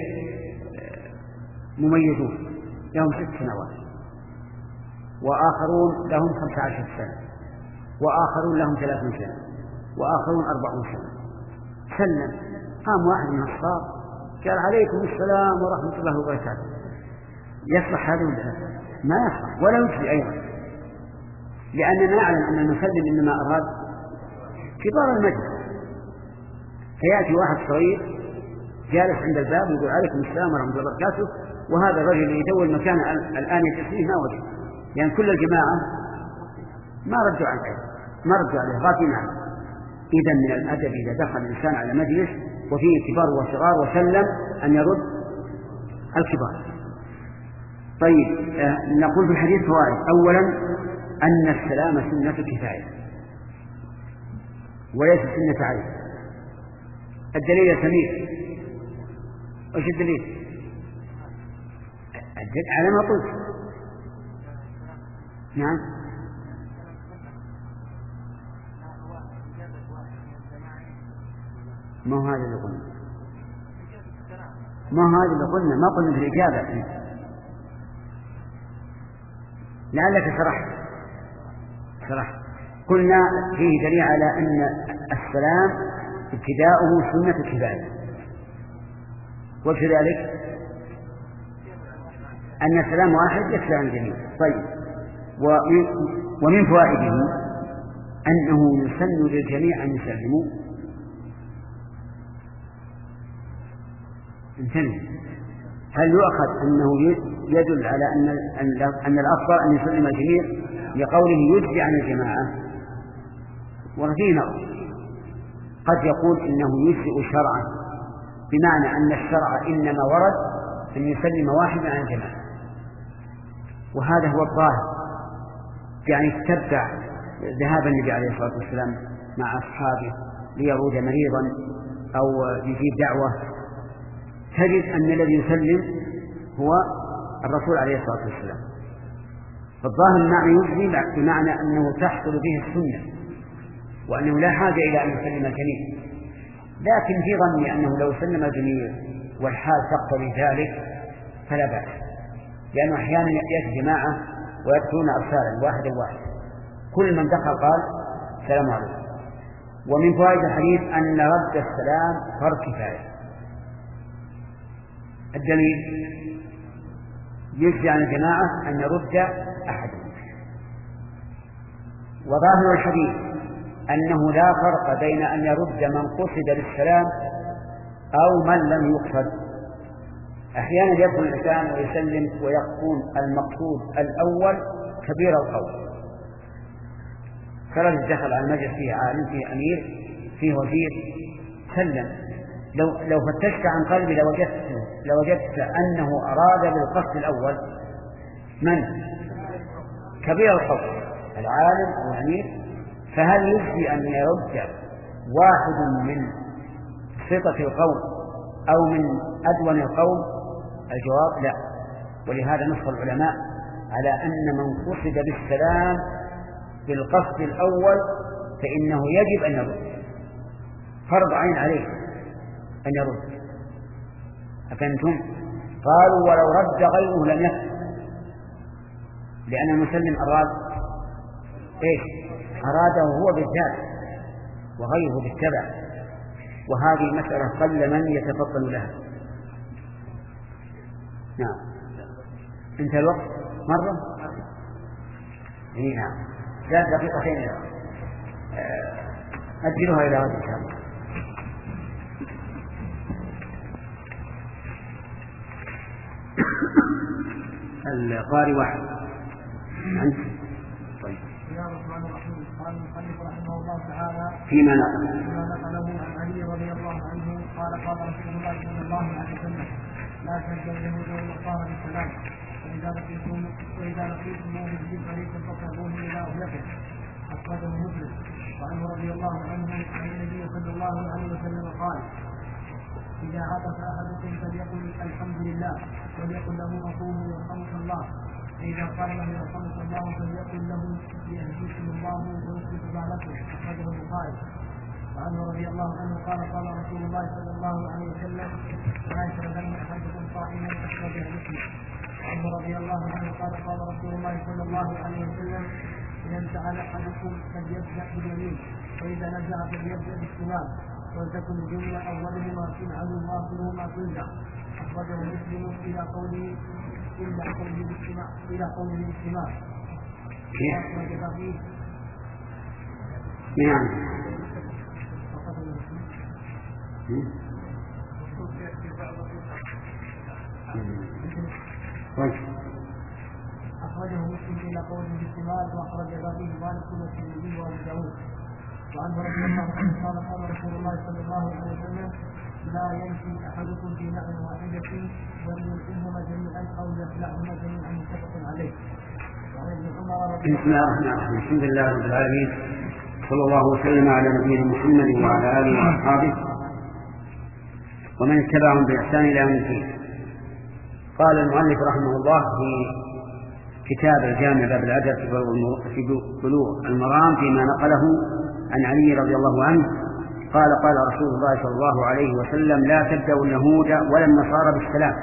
مميزون لهم ست سنوات، وآخرون لهم خمسة عشر سنة، وآخرون لهم ثلاثون سنة، وآخرون أربعون سنة. سلم، قام واحد من الصغار قال عليكم السلام ورحمة الله وبركاته. يصلح هذا ولا لا؟ ما يصلح ولا يجزي أيضا، لأننا نعلم أن المسلم إنما أراد كبار المجلس. فيأتي واحد صغير جالس عند الباب ويقول عليكم السلام ورحمة الله وبركاته، وهذا الرجل يدور المكان الآن يجلسه ما وجد، لأن يعني كل الجماعة ما ردوا عليه ما ردوا عليه غافين عنه. إذا من الأدب إذا دخل الإنسان على مجلس وفيه كبار وصغار وسلم أن يرد الكبار. طيب آه نقول في الحديث فوائد. أولا أن السلام سنة كفاية وليس سنة عين. الدليل يا سمير، وش الدليل؟ الدليل على ما قلت. نعم ما هو هذا اللي قلنا ما هو هذا اللي قلنا ما قلنا في الإجابة. لعلك شرحت شرحت قلنا فيه دليل على أن السلام ابتداؤه سنة الكفاية، وفي ذلك أن السلام واحد يكفي عن الجميع. طيب، ومن فوائده أنه يسن للجميع أن يسلموا. انتبه، هل يؤخذ أنه يدل على أن أن الأفضل أن يسلم الجميع لقوله يجزي عن الجماعة؟ وفيه نظر، قد يقول إنه يجزئ شرعا، بمعنى أن الشرع إنما ورد أن يسلم واحدا عن الجماعة، وهذا هو الظاهر، يعني تتبع ذهاب النبي عليه الصلاة والسلام مع أصحابه ليعود مريضا أو يجيب دعوة، تجد أن الذي يسلم هو الرسول عليه الصلاة والسلام. فالظاهر المعنى يجزي بمعنى أنه تحصل به السنة، وأنه لا حاجة إلى أن يسلم الجميع. لكن في ظني أنه لو سلم الجميع والحال تقتضي ذلك فلا بأس، لأنه أحيانا يأتي جماعة ويدخلون أرسالا واحدا واحدا، كل من دخل قال السلام عليكم. ومن فوائد الحديث أن رد السلام فرض كفاية. الدليل يجزي عن الجماعة أن يرد أحدهم. وظاهر الحديث أنه لا فرق بين أن يرد من قصد بالسلام أو من لم يقصد. أحيانا يدخل الإنسان ويسلم ويكون المقصود الأول كبير القول، فرجل دخل على المجلس فيه عالم فيه أمير فيه وزير سلم، لو, لو فتشت عن قلبي لوجدت, لوجدت أنه أراد بالقصد الأول من كبير القول العالم أو الأمير، فهل يجزي أن يرد واحد من سطة القوم أو من أدون القوم؟ الجواب لا. ولهذا نص العلماء على أن من قصد بالسلام بالقصد الأول فإنه يجب أن يرد، فرض عين عليه أن يرد. أفهمتم؟ قالوا ولو رد غيره لم يكن، لأن المسلم أراد إيش؟ أراده هو بالذات وغيره بالتبع، وهذه مسألة قل من يتفضل لها. نعم، انتهى الوقت مرة؟ إيه نعم، ثلاث دقيقتين أجلها إلى هذا الكلام. القارئ واحد أنت. طيب. بسم الله الرحمن الرحيم. قال المصنف رحمه الله تعالى فيما نقل فيما نقله عن علي رضي الله عنه قال قال رسول الله صلى الله عليه وسلم لا تبدأ اليهود والنصارى بالسلام، وإذا لقيتم وإذا لقيتموه بالطريق فاقربوه إلى أهلكم. أخرجه مسلم. وعنه رضي الله عنه عن النبي صلى الله عليه وسلم قال إذا عطس أحدكم فليقل الحمد لله وليقل له أخوه يرحمك الله، فإذا قال له يرحمك الله فليقل له يهديكم الله ويصلح بالكم. أخرجه البخاري. وعنه رضي الله عنه قال قال رسول الله صلى الله عليه وسلم لا يشربن أحدكم صائما أشرب مسلم. وعنه رضي الله عنه قال قال رسول الله صلى الله عليه وسلم إذا انتعل أحدكم فليبدأ باليمين وإذا نزع فليبدأ بالشمال ولتكن الجملة أولهما تنعل وآخرهما تنزع. أخرجه مسلم إلى قوله إلا قوله بالاجتماع إلى قوله بالاجتماع. نعم. أخرجه مسلم إلى قوله بالاجتماع وأخرج ذلك مالك والترمذي وأبو داود. وعنه رضي الله عنه قال قال رسول الله صلى الله عليه وسلم لا يمشي أحدكم في نعل واحدة بل يلقيهما جميعا أو يخلعهما جميعا متفق عليه. بسم الله الرحمن الرحيم. الحمد لله رب العالمين، صلى الله وسلم على نبينا محمد وعلى آله وأصحابه ومن اتبعهم بإحسان إلى يوم الدين. قال المؤلف رحمه الله في كتاب الجامع باب الأدب في بلوغ المرام فيما نقله عن علي رضي الله عنه قال قال رسول الله صلى الله عليه وسلم لا تبدأوا اليهود ولا النصارى بالسلام.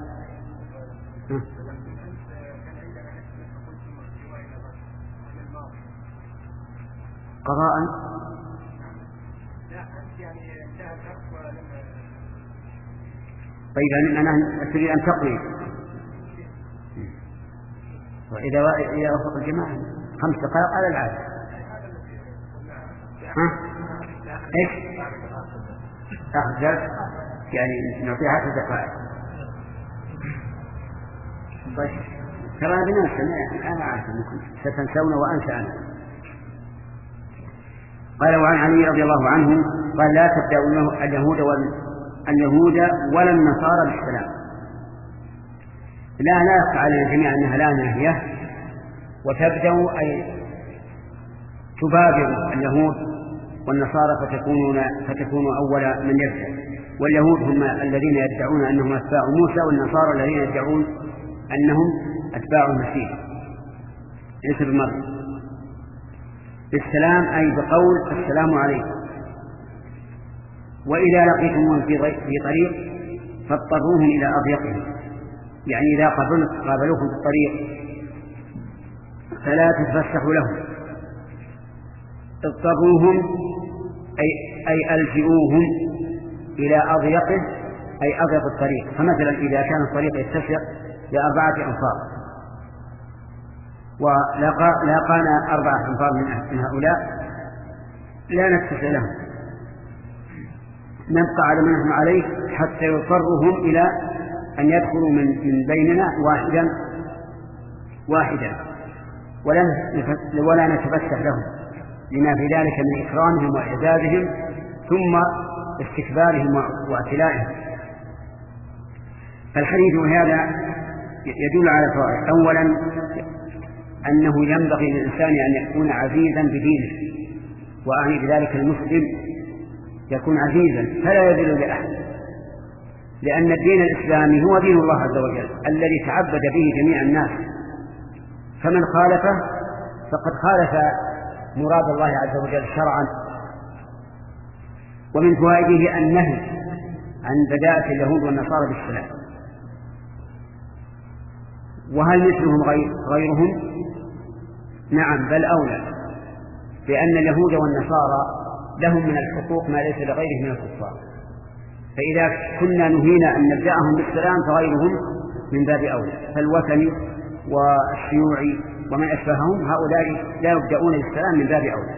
قضاء طيب أنا تريد أن تقضي وإذا إذا وفق الجماعة خمس دقائق على العادة. ها؟ إيش؟ آخر جلسة يعني نعطيها عشر دقائق. بس ترى بنفسنا أنا عارف أنكم ستنسون وأنسى أنا. قال وعن علي رضي الله عنه قال لا تبدأوا اليهود اليهود ولا النصارى بالسلام. لا لا يقع علينا جميعا أنها لا ناهية، وتبدأ أي تبادر اليهود والنصارى فتكونون فتكونوا أول من يبدأ. واليهود هم الذين يدعون أنهم أتباع موسى، والنصارى الذين يدعون أنهم أتباع المسيح عيسى بن مريم. بالسلام أي بقول السلام عليكم. وإذا لقيتموهم في طريق فاضطروهم إلى أضيقهم، يعني إذا قابلوكم في الطريق فلا تتفسحوا لهم، اضطروهم أي, أي ألجئوهم إلى أضيقه أي أضيق الطريق. فمثلا إذا كان الطريق يتسع لأربعة أنفار ولاقانا أربعة أنفار من هؤلاء لا نتسع لهم، نبقى على ما نحن عليه حتى يضطرهم إلى أن يدخلوا من, من بيننا واحدا واحدا ولا, ولا نتفسح لهم، لما في ذلك من إكرامهم وإعزازهم ثم استكبارهم واعتلائهم. الحديث هذا يدل على فوائد. أولا أنه ينبغي للإنسان أن يكون عزيزا بدينه، وأعني بذلك المسلم يكون عزيزا فلا يذل لأحد، لأن الدين الإسلامي هو دين الله عز وجل الذي تعبد به جميع الناس، فمن خالفه فقد خالف مراد الله عز وجل شرعا. ومن فوائده النهي عن بداءة اليهود والنصارى بالسلام. وهل مثلهم غير غيرهم؟ نعم بل أولى، لأن اليهود والنصارى لهم من الحقوق ما ليس لغيرهم من الكفار، فإذا كنا نهينا أن نبدأهم بالسلام فغيرهم من باب أولى. فالوثني والشيوعي ومن أشبههم هؤلاء لا يبدأون بالسلام من باب أولى.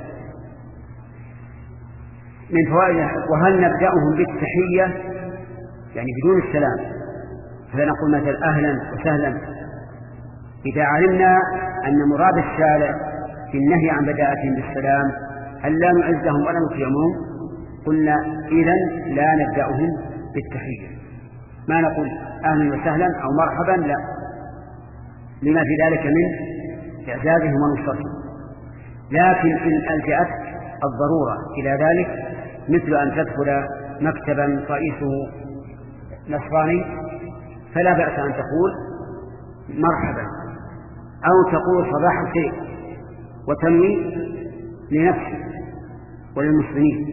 من فوائد وهل نبدأهم بالتحية يعني بدون السلام، فنقول مثلا أهلا وسهلا. إذا علمنا أن مراد الشارع في النهي عن بداءتهم بالسلام أن لا نعزهم ولا نكرمهم قلنا إذن لا نبدأهم بالتحية، ما نقول أهلا وسهلا أو مرحبا، لا، لما في ذلك من إعزازهم ونصرتهم. لكن إن ألجأت الضرورة إلى ذلك مثل أن تدخل مكتبا رئيسه نصراني فلا بأس أن تقول مرحبا، أو تقول صباح الخير وتنوي لنفسك وللمسلمين،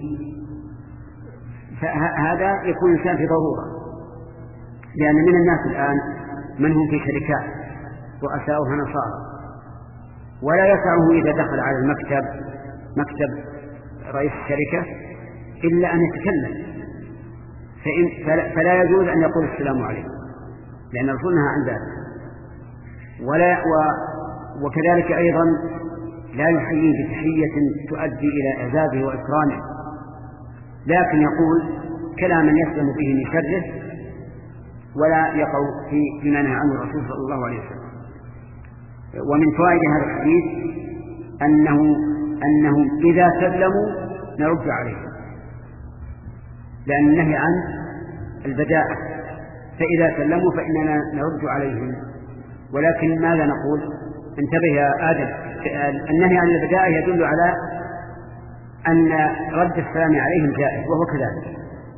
فهذا يكون الإنسان في ضرورة. لأن من الناس الآن من هم في شركات رؤساؤها نصارى ولا يسعه إذا دخل على المكتب مكتب رئيس الشركة إلا أن يتكلم، فإن فلا يجوز أن يقول السلام عليكم لأن رسولنا عن ذلك، ولا و وكذلك أيضا لا يحييه بتحية تؤدي إلى إعزازه وإكرامه، لكن يقول كلاما يسلم به من شره ولا يقع في ما نهى عنه الرسول صلى الله عليه وسلم. ومن فوائد هذا الحديث أنه أنهم إذا سلموا نرد عليهم، لأن النهي عن البداءة، فإذا سلموا فإننا نرد عليهم. ولكن ماذا نقول؟ انتبه يا آدم، النهي عن البداءة يدل على أن رد السلام عليهم جائز وهو كذلك،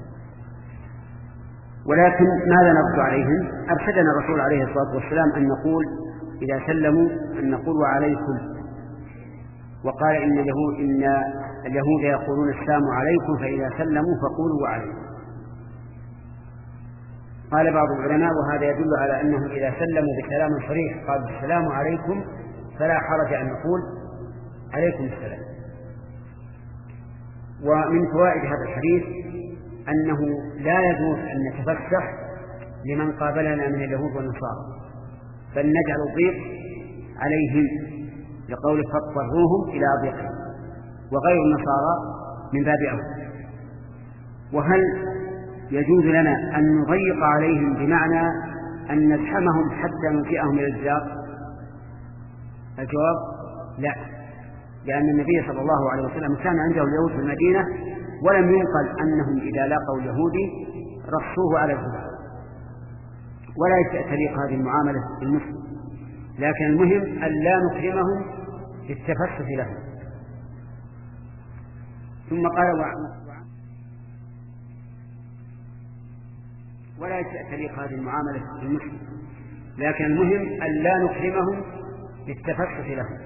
ولكن ماذا نرد عليهم؟ أرشدنا الرسول عليه الصلاة والسلام أن نقول إذا سلموا أن نقول وعليكم، وقال إن اليهود, إن اليهود يقولون السلام عليكم فإذا سلموا فقولوا وعليكم. قال بعض العلماء وهذا يدل على أنهم إذا سلموا بسلام صريح قالوا السلام عليكم فلا حرج أن نقول عليكم السلام. ومن فوائد هذا الحديث أنه لا يجوز أن نتفسح لمن قابلنا من اليهود والنصارى، بل نجعل الضيق عليهم لقول فاضطروهم إلى أضيقهم، وغير النصارى من باب أولى. وهل يجوز لنا أن نضيق عليهم بمعنى أن نزحمهم حتى ننفئهم إلى الجدار؟ الجواب لا، لأن النبي صلى الله عليه وسلم كان عنده اليهود في المدينة ولم ينقل أنهم إذا لاقوا اليهودي رصوه على الجدار، ولا تليق هذه المعاملة بالمسلم، لكن المهم أن لا نكرمهم بالتفسح لهم. ثم قال ولا تليق هذه المعاملة بالمسلم، لكن المهم أن لا نكرمهم بالتفسح لهم.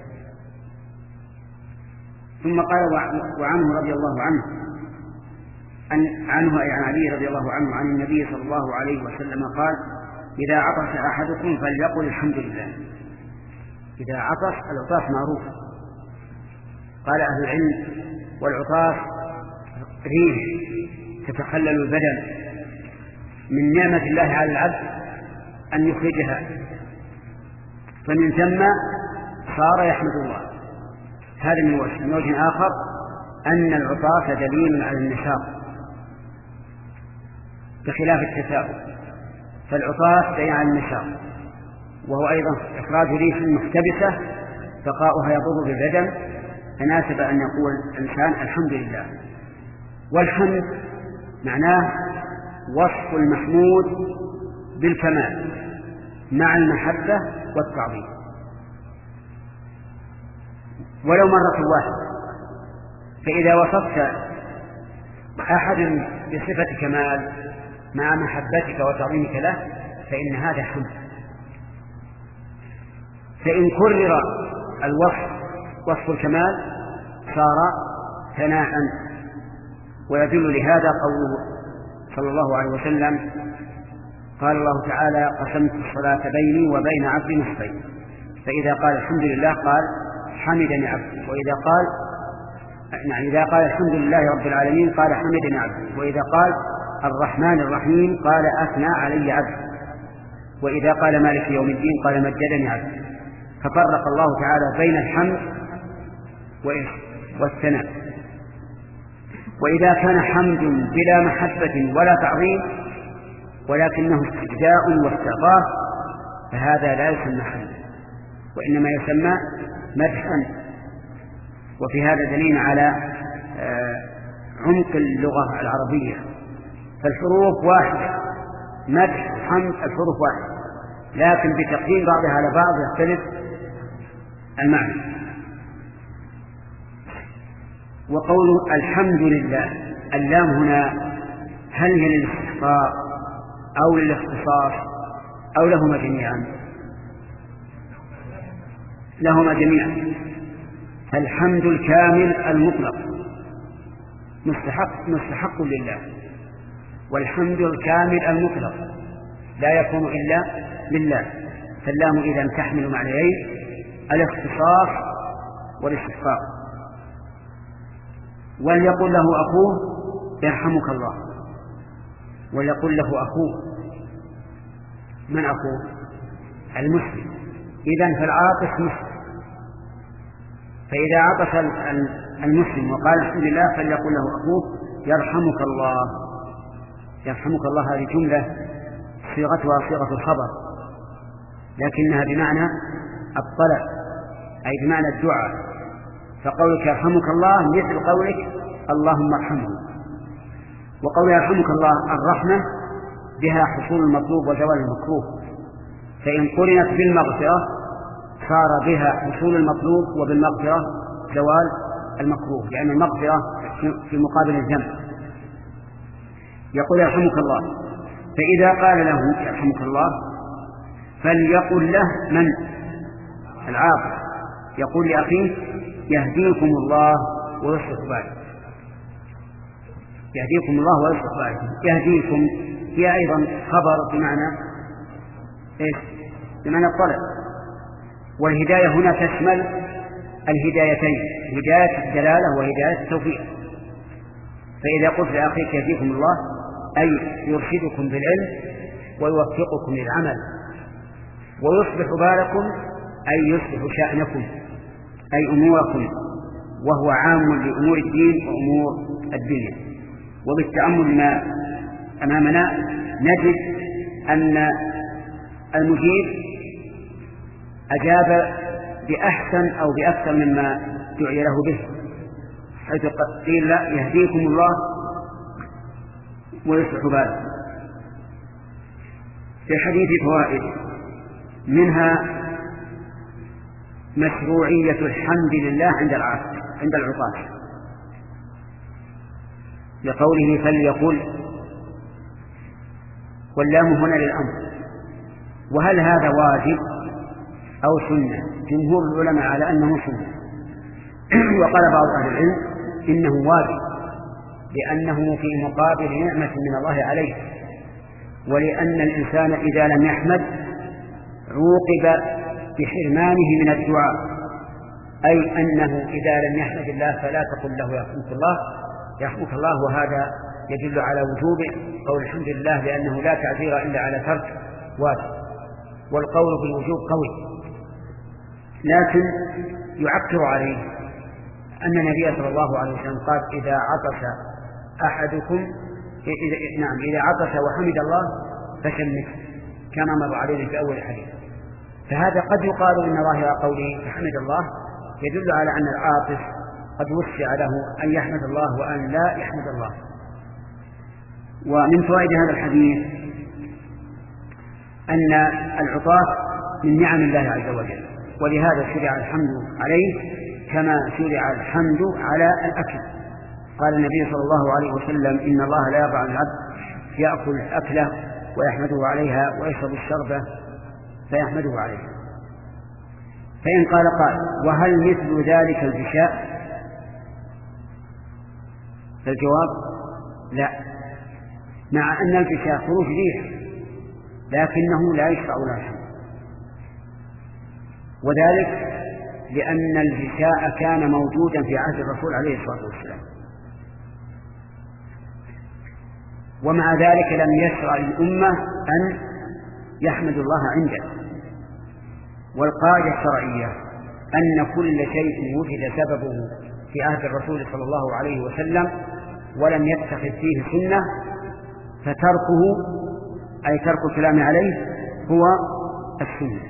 ثم قال وعنه رضي الله عنه أن عنه أي عن علي رضي الله عنه عن النبي صلى الله عليه وسلم قال إذا عطس أحدكم فليقل الحمد لله. إذا عطس، العطاس معروف، قال أهل العلم والعطاس ريح تتخلل البدن من نعمة الله على العبد أن يخرجها، فمن ثم صار يحمد الله. هذا من وجه. من وجه آخر أن العطاس دليل على النشاط بخلاف التثاؤب، فالعطاس دليل على النشاط، وهو أيضا إخراج ريح محتبسة بقاؤها يضر بالبدن، فناسب أن يقول الإنسان الحمد لله. والحمد معناه وصف المحمود بالكمال مع المحبة والتعظيم، ولو مرة واحدة. فإذا وصفت أحد بصفة كمال مع محبتك وتعظيمك له فإن هذا حمد. فإن كرر الوصف وصف الكمال صار ثناء. ويدل لهذا قوله صلى الله عليه وسلم قال الله تعالى قسمت الصلاة بيني وبين عبدي نصفين، فإذا قال الحمد لله قال حمدني عبدي، وإذا قال يعني إذا قال الحمد لله رب العالمين قال حمدني عبدي، وإذا قال الرحمن الرحيم قال أثنى علي عبدي، وإذا قال مالك يوم الدين قال مجدني عبدي. ففرق الله تعالى بين الحمد والثناء. وإذا كان حمد بلا محبة ولا تعظيم ولكنه استجداء واستغاث فهذا لا يسمى حمد، وإنما يسمى مدحا. وفي هذا دليل على عمق اللغة العربية، فالحروف واحدة، مدح وحمد الحروف واحدة، لكن بتقديم بعضها على بعض يختلف المعنى. وقول الحمد لله، اللام هنا هل هي للاستحقاق أو للاختصاص أو لهما جميعا؟ لهما جميعا. الحمد الكامل المطلق مستحق مستحق لله، والحمد الكامل المطلق لا يكون إلا لله. فاللام إذا تحمل معنيين، الاختصاص والاستحقاق. وليقول له أخوه يرحمك الله، وليقول له أخوه. من أخوه؟ المسلم. إذن فالعاطف مسلم، فإذا عطس المسلم وقال الحمد لله فليقول له أخوه يرحمك الله. يرحمك الله هذه جملة صيغتها صيغة الخبر، لكنها بمعنى الطلب، أي بمعنى الدعاء. فقولك يرحمك الله مثل قولك اللهم ارحمه. وقول يرحمك الله الرحمة بها حصول المطلوب وزوال المكروه، فإن قرنت بالمغفرة صار بها حصول المطلوب وبالمغفرة زوال المكروه، لأن المغفرة في مقابل الذنب. يقول يرحمك الله، فإذا قال له يرحمك الله فليقل له من؟ العاقل. يقول لأخيه يهديكم الله ويصلح بالكم. يهديكم الله ويصلح بالكم. يهديكم هي أيضا خبر بمعنى إيش؟ بمعنى الطلب. والهداية هنا تشمل الهدايتين، هداية الدلالة وهداية التوفيق. فإذا قلت لأخيك يهديكم الله أي يرشدكم بالعلم ويوفقكم للعمل، ويصلح بالكم أي يصلح شأنكم أي أموركم، وهو عام لأمور الدين وأمور الدنيا. وبالتأمل ما أمامنا نجد أن المجيب أجاب بأحسن أو بأكثر مما دعي له به، حيث قيل لا يهديكم الله ويصلح بالكم. في الحديث فوائد، منها مشروعية الحمد لله عند العاصي عند العطاش، لقوله فليقل، واللام هنا للأمر. وهل هذا واجب أو سنة؟ جمهور العلماء على أنه سنة، وقال بعض أهل العلم إنه واجب، لأنه في مقابل نعمة من الله عليه، ولأن الإنسان إذا لم يحمد عوقب بحرمانه من الدعاء، أي أنه إذا لم يحمد الله فلا تقل له يرحمك الله يرحمك الله، وهذا يدل على وجوب قول الحمد لله، لأنه لا تعذير إلا على ترك واجب، والقول بالوجوب قوي. لكن يعكر عليه أن النبي صلى الله عليه وسلم قال إذا عطش أحدكم إذا نعم إذا عطش وحمد الله فشمته، كما مر عليه في أول الحديث. فهذا قد يقال إن ظاهر قوله فحمد الله يدل على أن العاطش قد وسع له أن يحمد الله وأن لا يحمد الله. ومن فوائد هذا الحديث أن العطاف من نعم الله عز وجل، ولهذا شرع الحمد عليه كما شرع الحمد على الأكل. قال النبي صلى الله عليه وسلم إن الله لا يضع العبد يأكل الأكلة ويحمده عليها ويشرب الشربة فيحمده عليها. فإن قال قال وهل مثل ذلك الغشاء؟ فالجواب لا، مع أن الغشاء خروج ريح لكنه لا يشرع له الحمد، وذلك لأن الغشاء كان موجودا في عهد الرسول عليه الصلاة والسلام، ومع ذلك لم يشرع للأمة أن يحمد الله عنده. والقاعدة الشرعية أن كل شيء وجد سببه في عهد الرسول صلى الله عليه وسلم ولم يتخذ فيه سنة فتركه أي ترك الكلام عليه هو السنة.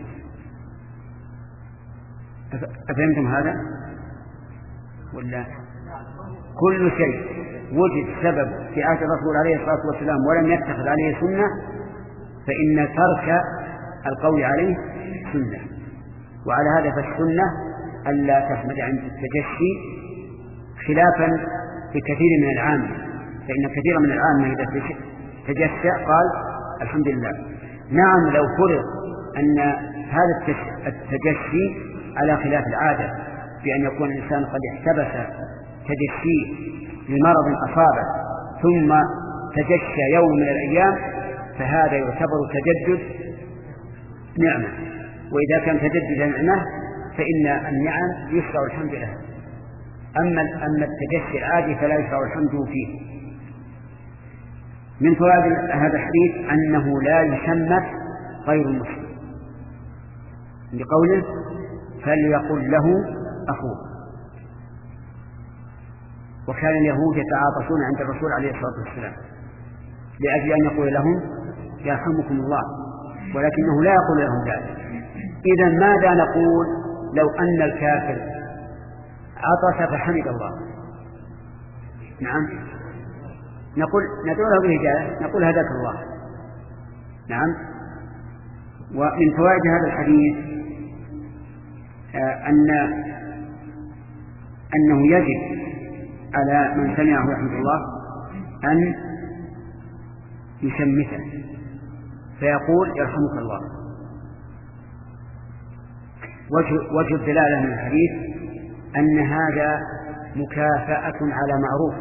أفهمتم هذا؟ ولا كل شيء وجد سبب في عهد الرسول عليه الصلاة والسلام ولم يتخذ عليه سنة فإن ترك القول عليه سنة. وعلى هذا فالسنة ألا تحمد عند التجشي، خلافا في كثير من العامة، فإن كثير من العامة إذا تجشى قال الحمد لله. نعم لو فرض أن هذا التجشي على خلاف العادة، بأن يكون الإنسان قد احتبس تجشي لمرض أصابه ثم تجشى يوم من الأيام، فهذا يعتبر تجدد نعمة، وإذا كان تجدد نعمة فإن النعم يشرع الحمد لله، أما أما التجشي العادي فلا يشرع الحمد فيه. من فوائد هذا الحديث أنه لا يشمت غير المسلم، لقوله فليقل له أخوه. وكان اليهود يتعاطفون عند الرسول عليه الصلاة والسلام لأجل أن يقول لهم يرحمكم الله، ولكنه لا يقول لهم ذلك. إذن ماذا نقول لو أن الكافر عطس فحمد الله؟ نعم نقول ندعو له بالهداية، نقول هداك الله. نعم. ومن فوائد هذا الحديث أن أنه يجب على من سمعه رحمه الله أن يشمته فيقول يرحمك الله. وجه, وجه الدلالة من الحديث أن هذا مكافأة على معروف.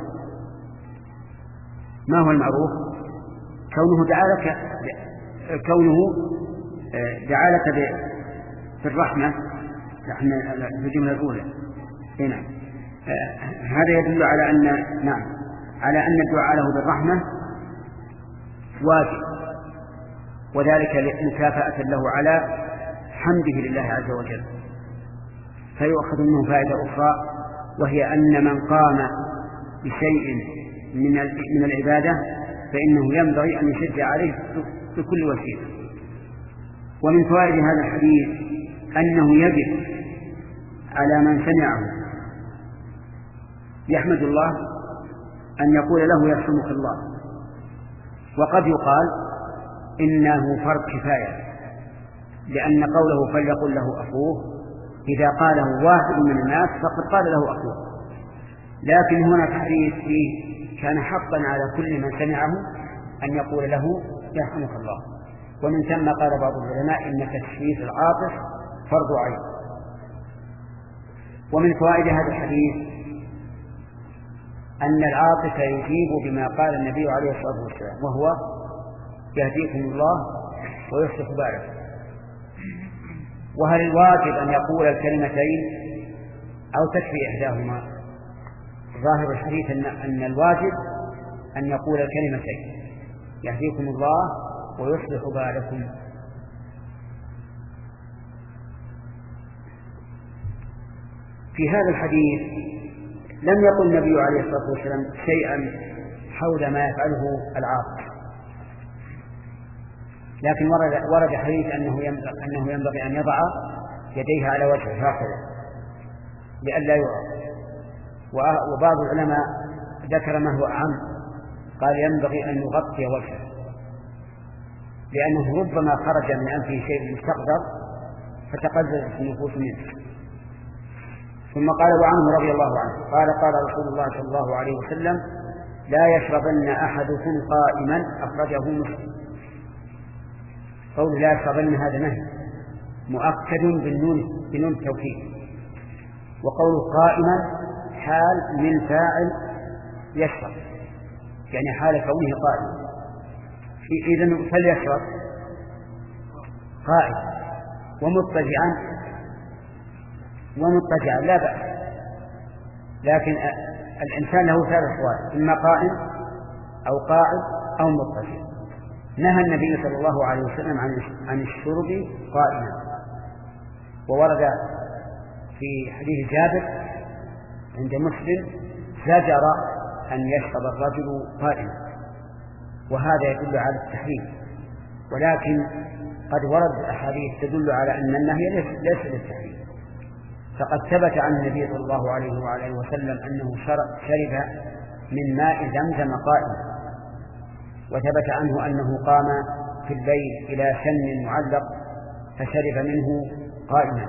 ما هو المعروف؟ كونه دعالك كونه دعالك بالرحمة في الجملة الأولى. هنا هذا يدل على أن نعم على أن الدعاء له بالرحمة واجب، وذلك مكافأة له على حمده لله عز وجل. فيؤخذ منه فائدة أخرى، وهي أن من قام بشيء من العبادة فإنه ينبغي أن يشجع عليه بكل وسيلة. ومن فوائد هذا الحديث أنه يجب على من سمعه يحمد الله أن يقول له يرحمك الله. وقد يقال إنه فرض كفاية، لأن قوله فليقل له أخوه إذا قاله واحد من الناس فقد قال له أخوه، لكن هنا تحديث فيه كان حقا على كل من سمعه أن يقول له يرحمك الله. ومن ثم قال بعض العلماء إن تشميت العاطف فرض عين. ومن فوائد هذا الحديث أن العاطف يجيب بما قال النبي عليه الصلاة والسلام، وهو يهديكم الله ويصلح بالكم. وهل الواجب أن يقول الكلمتين أو تكفي إحداهما؟ ظاهر الحديث أن, أن الواجب أن يقول الكلمتين يهديكم الله ويصلح بالكم. في هذا الحديث لم يقل النبي عليه الصلاة والسلام شيئا حول ما يفعله العاقل، لكن ورد, ورد حديث أنه ينبغي, أنه ينبغي أن يضع يديه على وجهه هكذا لئلا يعرف. وبعض العلماء ذكر ما هو أعم، قال ينبغي أن يغطي وجهه، لأنه ربما خرج من أنفه شيء مستقدر فتقززت النفوس منه. ثم قال وعنه رضي الله عنه قال قال رسول الله صلى الله عليه وسلم لا يشربن أحدكم قائما، أخرجه مسلم. قول لا يشربن هذا نهي مؤكد بالنون بنون التوكيد، وقول قائما حال من فاعل يشرب، يعني حال كونه قائما. إذن فليشرب قائم ومضطجعا ومضطجعا لا بأس، لكن الإنسان له ثلاث أحوال، إما قائم أو قاعد أو مضطجع. نهى النبي صلى الله عليه وسلم عن الشرب قائما، وورد في حديث جابر عند مسلم زجر أن يشرب الرجل قائما، وهذا يدل على التحريم. ولكن قد ورد أحاديث تدل على أن النهي ليس للتحريم، فقد ثبت عن النبي صلى الله عليه وعلى وسلم أنه شرب من ماء زمزم قائما، وثبت عنه أنه قام في الليل إلى شن معلق فشرب منه قائما.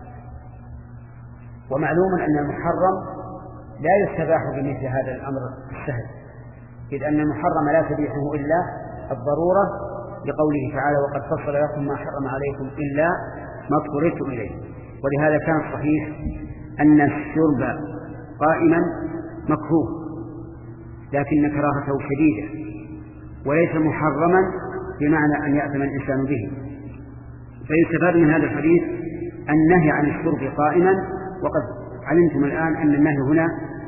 ومعلوم أن المحرم لا يستباح بمثل هذا الأمر السهل، إذ أن المحرم لا تبيحه إلا الضرورة، لقوله تعالى وقد فصل لكم ما حرم عليكم إلا ما اضطررتم إليه. ولهذا كان الصحيح أن الشرب قائما مكروه، لكن كراهته شديدة، وليس محرما بمعنى أن يأثم الإنسان به. فيستفاد من هذا الحديث النهي عن الشرب قائما، وقد علمتم الآن أن النهي هنا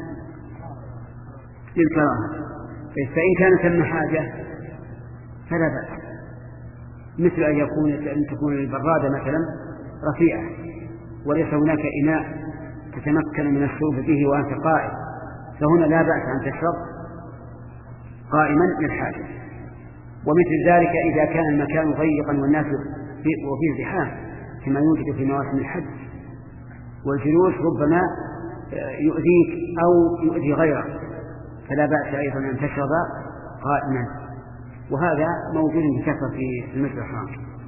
للكراهة، فإن كانت ثم حاجة فلا بأس، مثل أن يكون أن تكون البرادة مثلا رفيعة وليس هناك إناء تتمكن من الشرب به وأنت قائم، فهنا لا بأس أن تشرب قائما للحاجة. ومثل ذلك إذا كان المكان ضيقا والناس وفيه زحام كما يوجد في مواسم الحج، والجلوس ربما يؤذيك أو يؤذي غيرك، فلا بأس أيضا أن تشرب قائما، وهذا موجود بكثرة في المسجد الحرام.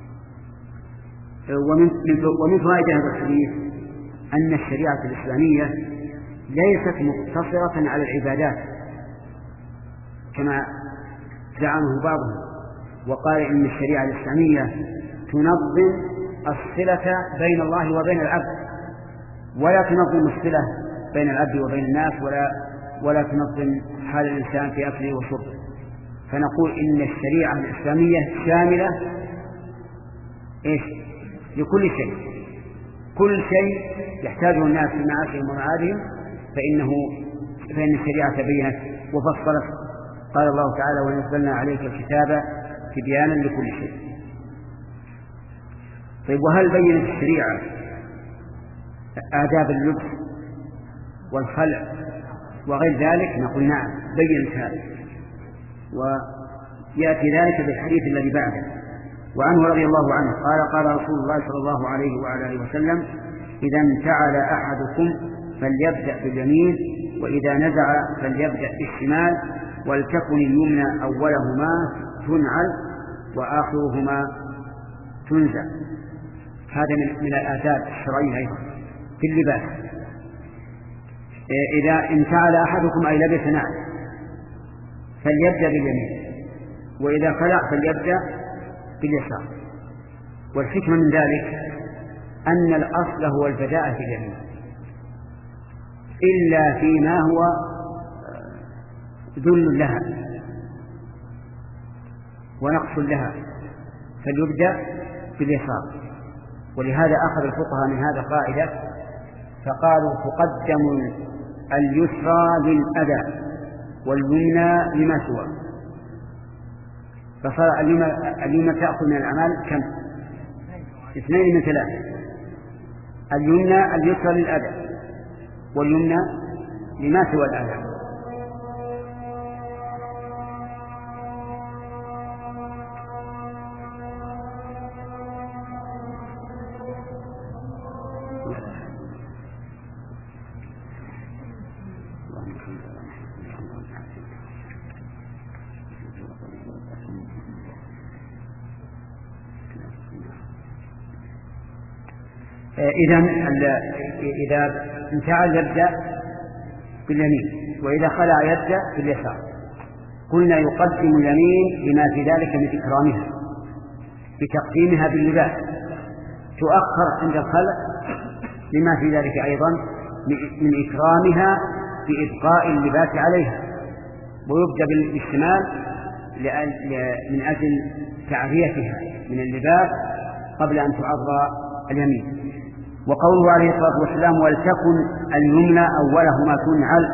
ومن ومن فوائد هذا الحديث أن الشريعة الإسلامية ليست مقتصرة على العبادات كما زعمه بعضهم، وقال إن الشريعة الإسلامية تنظم الصلة بين الله وبين العبد، ولا تنظم الصلة بين العبد وبين الناس، ولا ولا تنظم حال الإنسان في أكله وشربه. فنقول إن الشريعة الإسلامية شاملة إيش؟ لكل شيء، كل شيء يحتاجه الناس في معاشهم ومعادهم فإنه فإن الشريعة بينت وفصلت. قال الله تعالى: ونزلنا عليك الكتاب تبيانا لكل شيء. طيب، وهل بينت الشريعة آداب اللبس والخلع وغير ذلك؟ نقول نعم، بينت هذا، ويأتي ذلك بالحديث الذي بعده. وعنه رضي الله عنه قال: قال رسول الله صلى الله عليه وعلى آله وسلم: إذا انتعل أحدكم فليبدأ باليمين، وإذا نزع فليبدأ بالشمال، ولتكن اليمنى أولهما تنعل وآخرهما تنزع. هذا من الآداب الشرعية أيضا في اللباس. إذا انتعل أحدكم أي لبس نعل فليبدأ باليمين، وإذا خلع فليبدأ باليسار. والحكمة من ذلك أن الأصل هو البداءة باليمين، إلا فيما هو ذل لها ونقص لها فليبدأ باليسار. ولهذا أخذ الفقهاء من هذا قاعدة فقالوا: تقدم اليسرى للأذى واليمنى لما سوى. فصار اليمنى تأخذ من الأعمال كم؟ اثنين من ثلاثة. اليمنى اليسرى للأذى واليمنى لما سوى الأذى. إذا إذا انتعل يبدأ باليمين، وإذا خلع يبدأ باليسار. قلنا يقدم اليمين لما في ذلك من إكرامها بتقديمها باللباس، تؤخر عند الخلع لما في ذلك أيضا من إكرامها بإبقاء اللباس عليها، ويبدأ بالشمال من أجل تعريتها من اللباس قبل أن تعرى اليمين. وقوله عليه الصلاة والسلام: ولتكن اليمنى أولهما تنعل.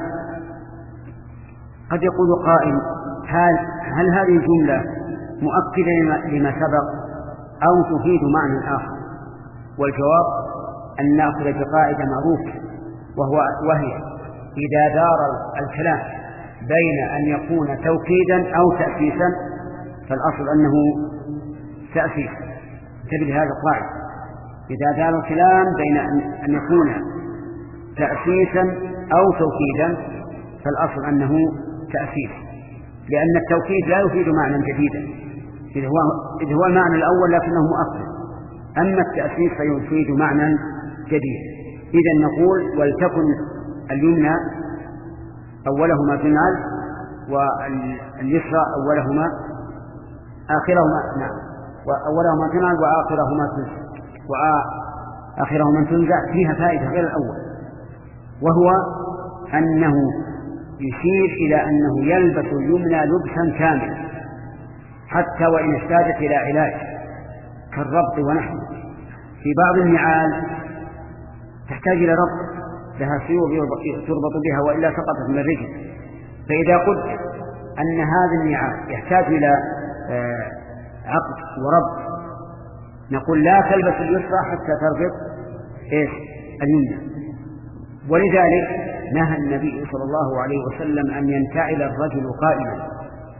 قد يقول قائل: هل, هل هذه الجملة مؤكدة لما سبق أو تفيد معنى آخر؟ والجواب أن نأخذ بقاعدة معروفة، وهو وهي إذا دار الكلام بين أن يكون توكيدا أو تأسيسا فالأصل أنه تأسيس. انتبه لهذا القاعدة: إذا دار الكلام بين أن يكون تأسيسا أو توكيدا فالأصل أنه تأسيس، لأن التوكيد لا يفيد معنى جديدا إذ هو, إذ هو المعنى الأول لكنه مؤكد، أما التأسيس فيفيد معنى جديد. إذا نقول: ولتكن اليمنى أولهما تنعل واليسرى أولهما آخرهما نعم وأولهما تنعل وآخرهما تنزع وآخرهما تنزع. فيها فائدة غير الأول، وهو أنه يشير إلى أنه يلبس اليمنى لبسا كاملا حتى وإن احتاجت إلى علاج كالربط ونحوه. في بعض النعال تحتاج إلى ربط، لها سيور تربط بها وإلا سقطت من الرجل. فإذا قلت أن هذا النعال يحتاج إلى عقد وربط نقول: لا تلبس اليسرى حتى تربط إيش اليمنى. ولذلك نهى النبي صلى الله عليه وسلم أن ينتعل الرجل قائما.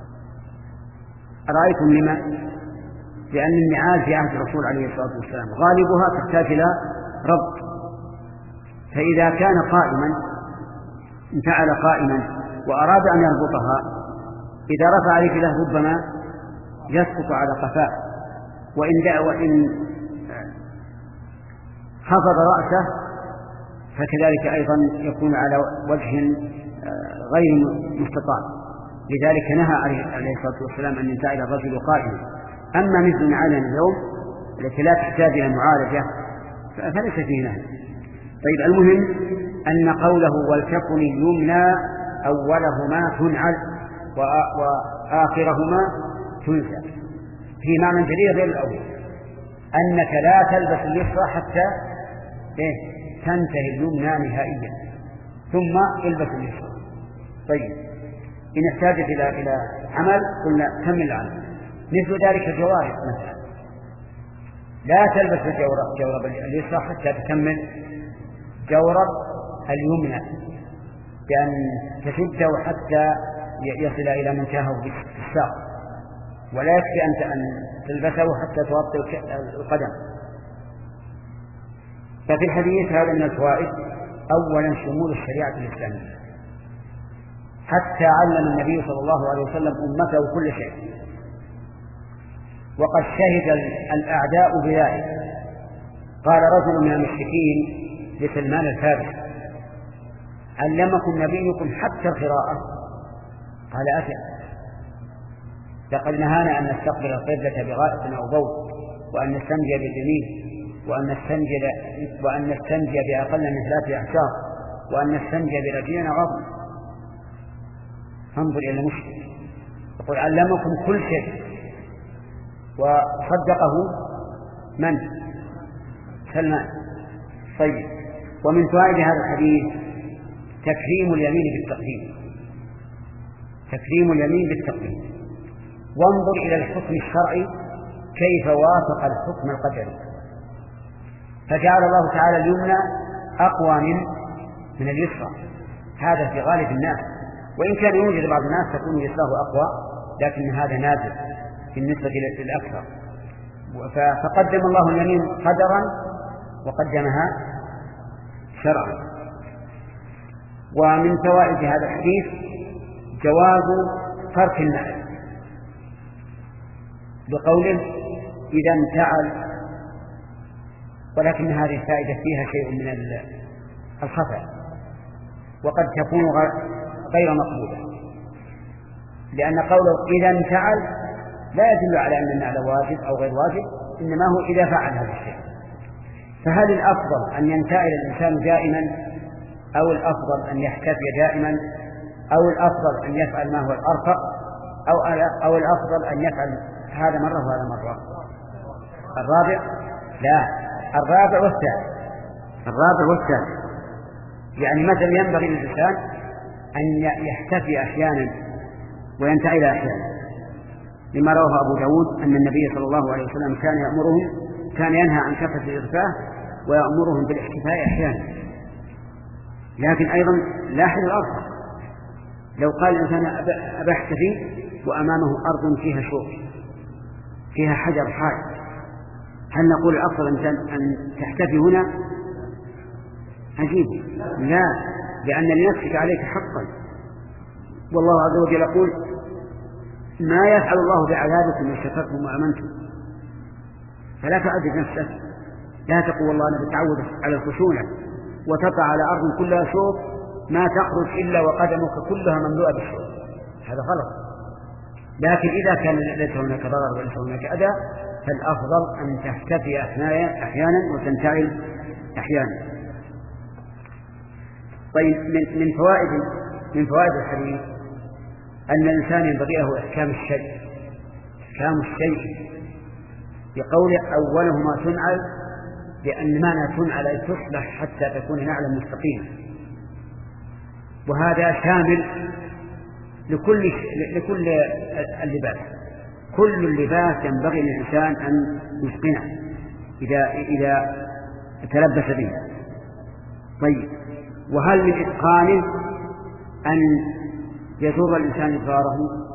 أرأيتم لما؟ لأن النعال في عهد الرسول عليه الصلاة والسلام غالبها تحتاج إلى ربط، فإذا كان قائما انتعل قائما وأراد أن يربطها إذا رفع رجله ربما يسقط على قفاه، وإن وإن خفض رأسه فكذلك أيضا يكون على وجه غير مستطاع. لذلك نهى عليه الصلاة والسلام أن ينتعل الرجل قائما. أما مثل نعالنا اليوم التي لا تحتاج إلى معالجة فليس فيه نهي. طيب، المهم أن قوله ولتكن اليمنى أولهما تنعل وآخرهما تنسى في معنى جديد غير الأول، أنك لا تلبس اليسرى حتى إيه؟ تنتهي اليمنى نهائيا ثم البس اليسرى. طيب، إن احتاجت إلى إلى عمل قلنا كمل العمل. مثل ذلك الجوارب مثلا، لا تلبس الجورب جورب اليسرى حتى تكمل جورب اليمنى، بأن تشده حتى يصل إلى منتهى الساق، ولا يكفي أن تلبسه حتى تغطي القدم. ففي الحديث هذا من الفوائد: أولا شمول الشريعة الإسلامية، حتى علم النبي صلى الله عليه وسلم أمته كل شيء، وقد شهد الأعداء بذلك. قال رجل من المشركين لسلمان الفارسي: علمكم نبيكم حتى القراءة؟ قال: أتى، لقد نهانا أن نستقبل القبلة بغائط أو بول، وأن نستنجي باليمين، وأن نستنجي وأن نستنجي بأقل من ثلاثة أحجار، وأن نستنجي برجلين عظم. انظر إلى المشرك يقول: علمكم كل شيء. وصدقه من؟ سلمان. طيب، ومن فوائد هذا الحديث تكريم اليمين بالتقديم، تكريم اليمين بالتقديم. وانظر إلى الحكم الشرعي كيف وافق الحكم القدري، فجعل الله تعالى اليمنى أقوى من من اليسرى، هذا في غالب الناس، وإن كان يوجد بعض الناس تكون يسراه أقوى، لكن هذا نادر بالنسبة للأكثر. فقدم الله اليمين قدرا وقدمها شرعا. ومن فوائد هذا الحديث جواز ترك النعل، بقوله إذا انتعل، ولكن هذه الفائدة فيها شيء من الخفاء، وقد تكون غير مقبولة، لأن قوله إذا انتعل لا يدل على أن النعل واجب أو غير واجب، إنما هو إذا فعل هذا الشيء. فهل الأفضل أن ينتعل الإنسان دائما، أو الأفضل أن يحتفي دائما، أو الأفضل أن يفعل ما هو الأرفق، أو أو الأفضل أن يفعل هذا مرة وهذا مرة؟ الرابع؟ لا، الرابع والثالث. الرابع والثالث يعني مثلا ينبغي للإنسان أن يحتفي أحيانا وينتعل أحيانا، لما رواه أبو داود أن النبي صلى الله عليه وسلم كان يأمرهم كان ينهى عن كثرة الإرفاه ويأمرهم بالاحتفاء أحيانا. لكن أيضا لاحظ الأرض، لو قال الإنسان أبا احتفي وأمامه أرض فيها شوك فيها حجر حاد، هل نقول الأفضل أن تحتفي هنا؟ عجيب، لا، لأن لنفسك عليك حقا، والله عز وجل يقول: ما يفعل الله بعذابكم إن شكرتم وآمنتم. فلا تعذب نفسك، لا تقول والله أنا بتعود على الخشونة وتقع على أرض كلها شوك ما تخرج إلا وقدمك كلها مملوءة بالشوك، هذا غلط. لكن إذا كان ليس هناك ضرر وليس هناك أذى فالأفضل أن تحتفي أحيانا وتنتعل أحيانا. طيب، من من فوائد من فوائد الحديث أن الإنسان ينبغي له إحكام الشيء، إحكام الشيء بقوله أولهما تنعل، لأن معنى تنعل أي تصلح حتى تكون نعلا مستقيمة، وهذا شامل لكل لكل اللباس. كل اللباس ينبغي للإنسان أن يتقنه إذا إذا تلبس به. طيب، وهل من إتقانه أن يزور الإنسان إزاره؟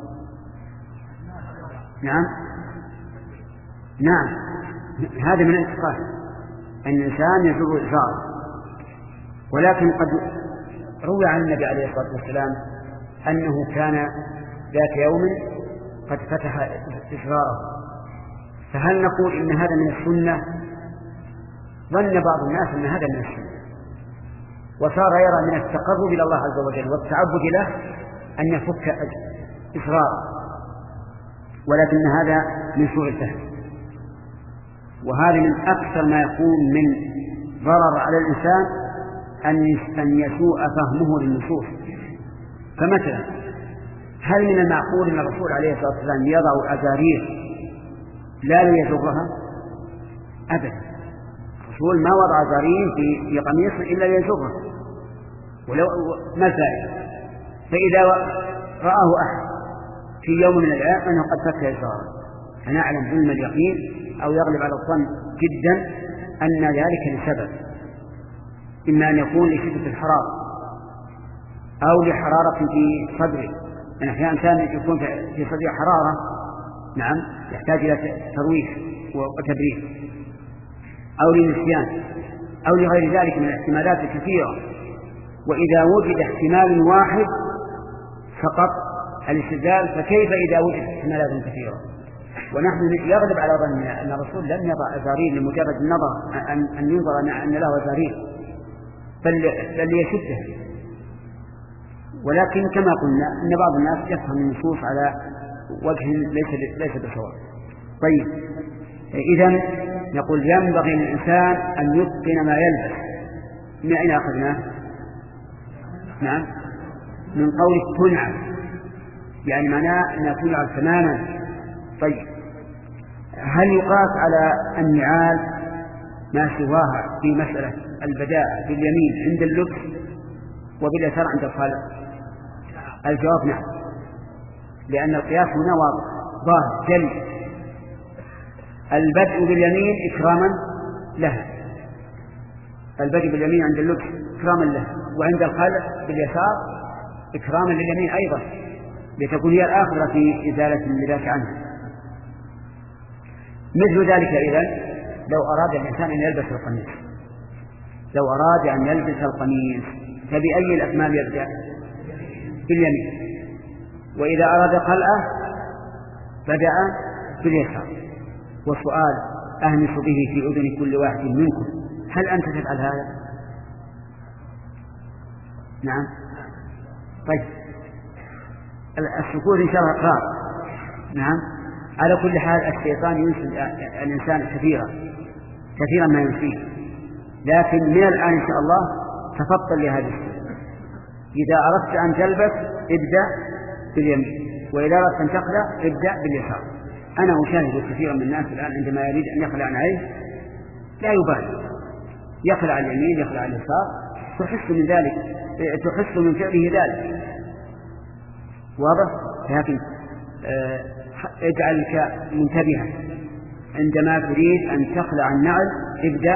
نعم نعم هذا من الإتقان، أن الإنسان يزور إزاره. ولكن قد روي عن النبي عليه الصلاة والسلام أنه كان ذات يوم قد فتح إزاره، فهل نقول إن هذا من السنة؟ ظن بعض الناس أن هذا من السنة، وصار يرى من التقرب إلى الله عز وجل والتعبد له أن يفك إزاره، ولكن هذا من سوء الفهم، وهذا من أكثر ما يكون من ضرر على الإنسان أن يسوء فهمه للنصوص. فمثلا هل من المعقول أن الرسول عليه الصلاة والسلام يضع أزارير لا ليجرها؟ أبدا، الرسول ما وضع أزارير في في قميص إلا ليجرها، ولو ما الفائدة؟ فإذا رآه أحد في يوم من الأيام أنه قد فك إزاره فنعلم علم اليقين أو يغلب على الظن جدا أن ذلك لسبب، إما أن يكون لشدة الحرارة أو لحرارة في صدره، يعني أحيانا إنسان يكون في صدره حرارة نعم يحتاج إلى ترويح وتبريد، أو لنسيان أو لغير ذلك من الاحتمالات الكثيرة. وإذا وجد احتمال واحد فقط الاستدلال، فكيف إذا وجد احتمالات كثيرة؟ ونحن يغلب على ظننا أن الرسول لم يضع أزارير لمجرد النظر أن, أن ينظر أن له أزارير، بل, بل ليشدها. ولكن كما قلنا أن بعض الناس يفهم النصوص على وجه ليس ليس بصواب. طيب، إذن نقول ينبغي للإنسان أن يتقن ما يلبس. من أين أخذناه؟ نعم، من قول تنعل، يعني معناه أنها تنعل تماما. طيب، هل يقاس على النعال ما سواها في مسألة البداء باليمين عند اللبس وباليسار عند الخلع؟ الجواب نعم، لأن القياس هنا واضح ظاهر جلي. البدء باليمين إكراما لها، البدء باليمين عند اللبس إكراما لها، وعند الخلع باليسار إكراما لليمين أيضا، لتكون هي الآخرة في إزالة اللباس عنها. مثل ذلك إذن لو أراد الإنسان أن يلبس القميص، لو أراد أن يلبس القميص فبأي الأكمام يبدأ؟ باليمين. وإذا أراد خلعه بدأ باليسار. والسؤال أهمس به في أذن كل واحد منكم، هل أنت تفعل هذا؟ نعم. طيب، السكوت إن شاء الله إقرار. نعم. على كل حال الشيطان ينسي الإنسان كثيرا كثيرا ما ينسيه، لكن من الآن إن شاء الله تفضل لهذه السنة. إذا أردت أن تلبس ابدأ باليمين، وإذا أردت أن تخلع ابدأ باليسار. أنا أشاهد كثيرا من الناس الآن عندما يريد أن يخلع عليه لا يبالي، يخلع اليمين يخلع اليسار، تحس من ذلك، تحس من فعله ذلك. واضح؟ لكن آه اجعلك منتبها عندما تريد أن تخلع النعل ابدأ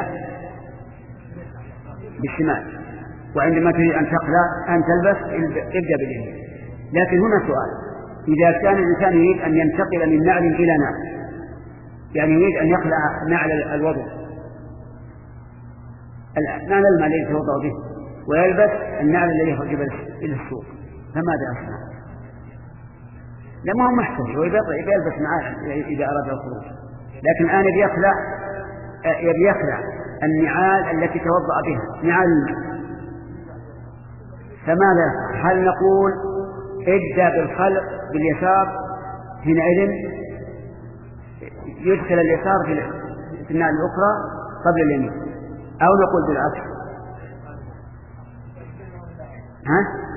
بالشمال، وعندما تريد أن تخلع أن تلبس ابدأ باليمين. لكن هنا سؤال، إذا كان الإنسان يريد أن ينتقل من نعل إلى نعل، يعني يريد أن يخلع نعل الوضوء، نعل الماء الذي يتوضأ به، ويلبس النعل الذي يخرج إلى السوق، فماذا يصنع؟ لما هو محتاج ويلبس نعال إذا أراد الخروج. لكن الآن يبي يخلع يبي يخلع النعال التي توضأ بها، نعال الماء، فماذا؟ هل نقول ابدأ بالخلع باليسار، حينئذ يدخل اليسار في النعل الأخرى قبل اليمين، أو نقول بالعكس؟ ها؟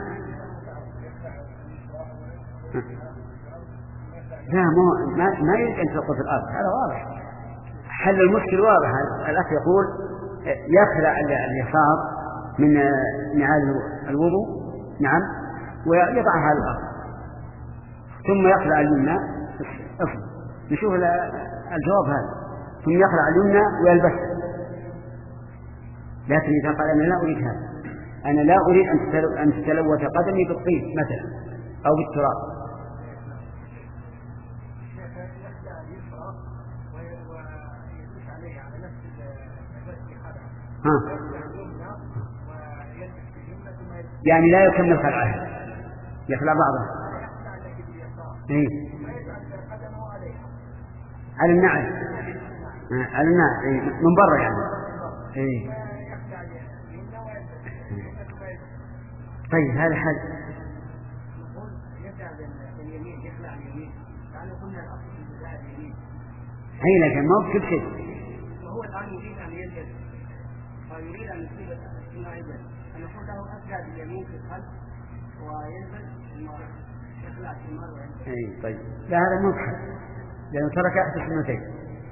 لا، ما ما يمكن أن تلقى في الأرض، هذا واضح. حل المشكل واضح. الأخ يقول يخلع اليسار من نعال الوضوء، نعم، ويضعها على الأرض، ثم يخلع اليمنى. أصل نشوف الجواب هذا، ثم يخلع اليمنى ويلبسها. لكن إذا قال أنا لا أريد هذا، أنا لا أريد أن تتلوث قدمي بالطين مثلا أو بالتراب، ها. يعني لا يكمل خلعها، يخلع بعضها. إيه؟ على النعل، على النعل إيه؟ من برا يعني. إيه؟ طيب، هذا حل. أي لكن ما هو كل شيء. وهو الآن يريد أن يلبس، فيريد أن يصيب السنة أيضا، يقول له أبدأ باليمين في الخلف ويلبس يخلع الشمال ويلبس. أي طيب، لا هذا مبحث لأنه ترك أحد السنتين.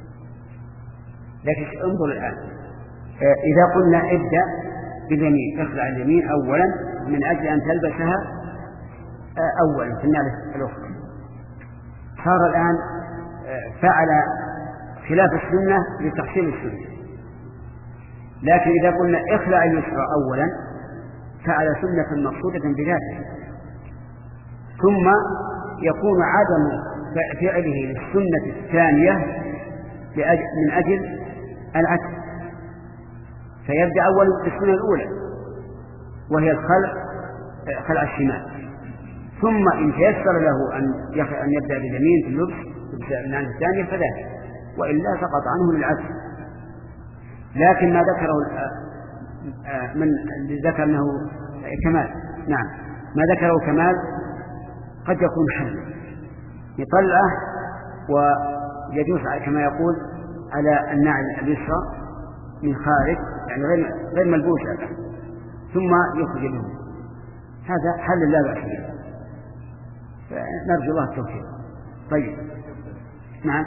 لكن انظر الآن، إذا قلنا ابدأ باليمين، اخلع اليمين أولا من أجل أن تلبسها أولا في النعل الأخرى، صار الآن فعل خلاف السنة لتحصيل السنة. لكن إذا قلنا اخلع اليسرى أولا فعل سنة مقصودة بذاته، ثم يكون عدم فعله للسنة الثانية من أجل العكس، فيبدأ أولا بالسنة الأولى وهي الخلع خلع الشمال، ثم إن تيسر له أن يبدأ باليمين في اللبس بالنعل الثانية فذلك، وإلا سقط عنه للعكس. لكن ما ذكره من ذكر أنه كمال، نعم ما ذكره كمال قد يكون حل يطلعه ويجوز كما يقول على النعل اليسرى من خارج، يعني غير غير ملبوس ثم يخرج منه، هذا حل لا بأس به، نرجو الله التوفيق. طيب نعم،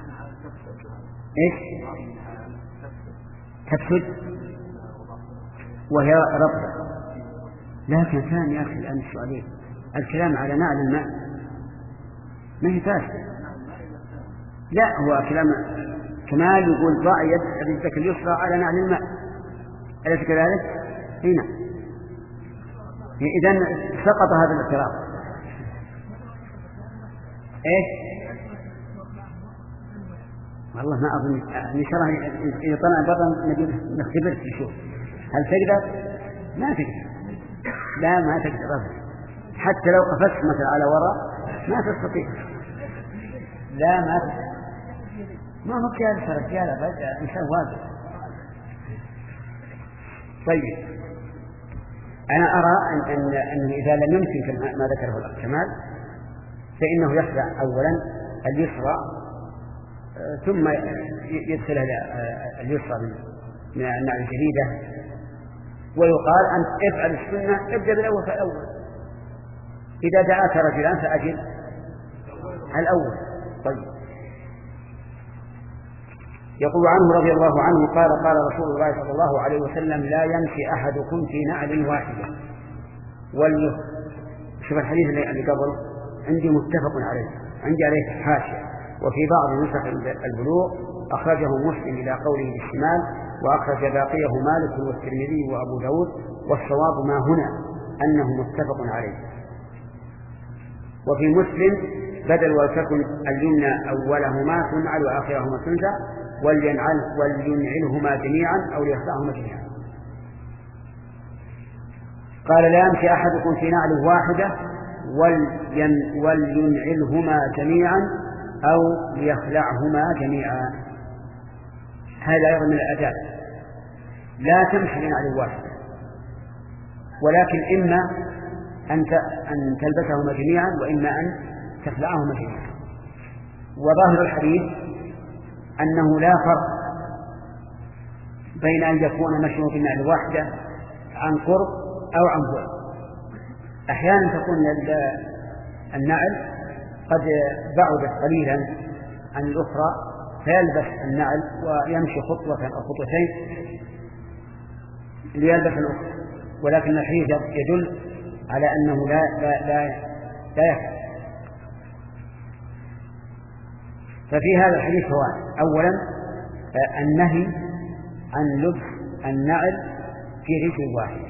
ايش تفسد وهي ربطة، لكن كان يا أخي الآن السؤالين الكلام على نعل الماء ما هي فاسد، لا هو كلام كمال يقول ضع يدك اليسرى على نعل الماء، أليس كذلك؟ هنا إذن سقط هذا الاعتراف. إيه والله ما أظن إن شاء الله إذا طلع برا نختبر نشوف هل تقدر؟ ما تقدر، لا ما تقدر أبدا، حتى لو قفزت مثلا على وراء ما تستطيع، لا ما تستطيع، ما هو كذا رجال أبدا إنسان واجب. طيب أنا أرى أن أن أن إذا لم يمكن ما ذكره الأخ كمال فإنه يخلع أولا اليسرى ثم يدخل اليسرى من النعل الجديدة، ويقال أنت افعل السنة ابدأ بالأول فالأول، إذا دعاك رجلان فأجل الأول. طيب يقول عنه رضي الله عنه قال قال رسول الله صلى الله عليه وسلم لا يمشي أحدكم في نعل واحدة ولي. شوف الحديث اللي قبل عندي متفق عليه، عندي عليه حاشية، وفي بعض نسخ البلوغ أخرجه مسلم إلى قوله بالشمال، وأخرج باقيه مالك والترمذي وأبو داود، والصواب ما هنا أنه متفق عليه. وفي مسلم بدل ولتكن اليمنى أولهما تنعل وآخرهما تنزع ولينعل ولينعلهما جميعا أو ليخلعهما جميعا. قال لا يمشي أحدكم في نعل واحدة ولين ولينعلهما جميعا أو ليخلعهما جميعا. هذا أيضا من الآداب، لا تمشي في نعل واحدة، ولكن إما أن تلبسهما جميعا وإما أن تخلعهما جميعا. وظاهر الحديث أنه لا فرق بين أن يكون مشيه في النعل واحدة عن قرب أو عن بعد. أحيانا تكون النعل قد بعدت قليلا عن الأخرى فيلبس النعل ويمشي خطوة أو خطوتين ليلبس الأخرى، ولكن الحديث يدل على أنه لا لا لا, لا يفعل. ففي هذا الحديث فوائد. أولا النهي عن لبس النعل في رجل واحد،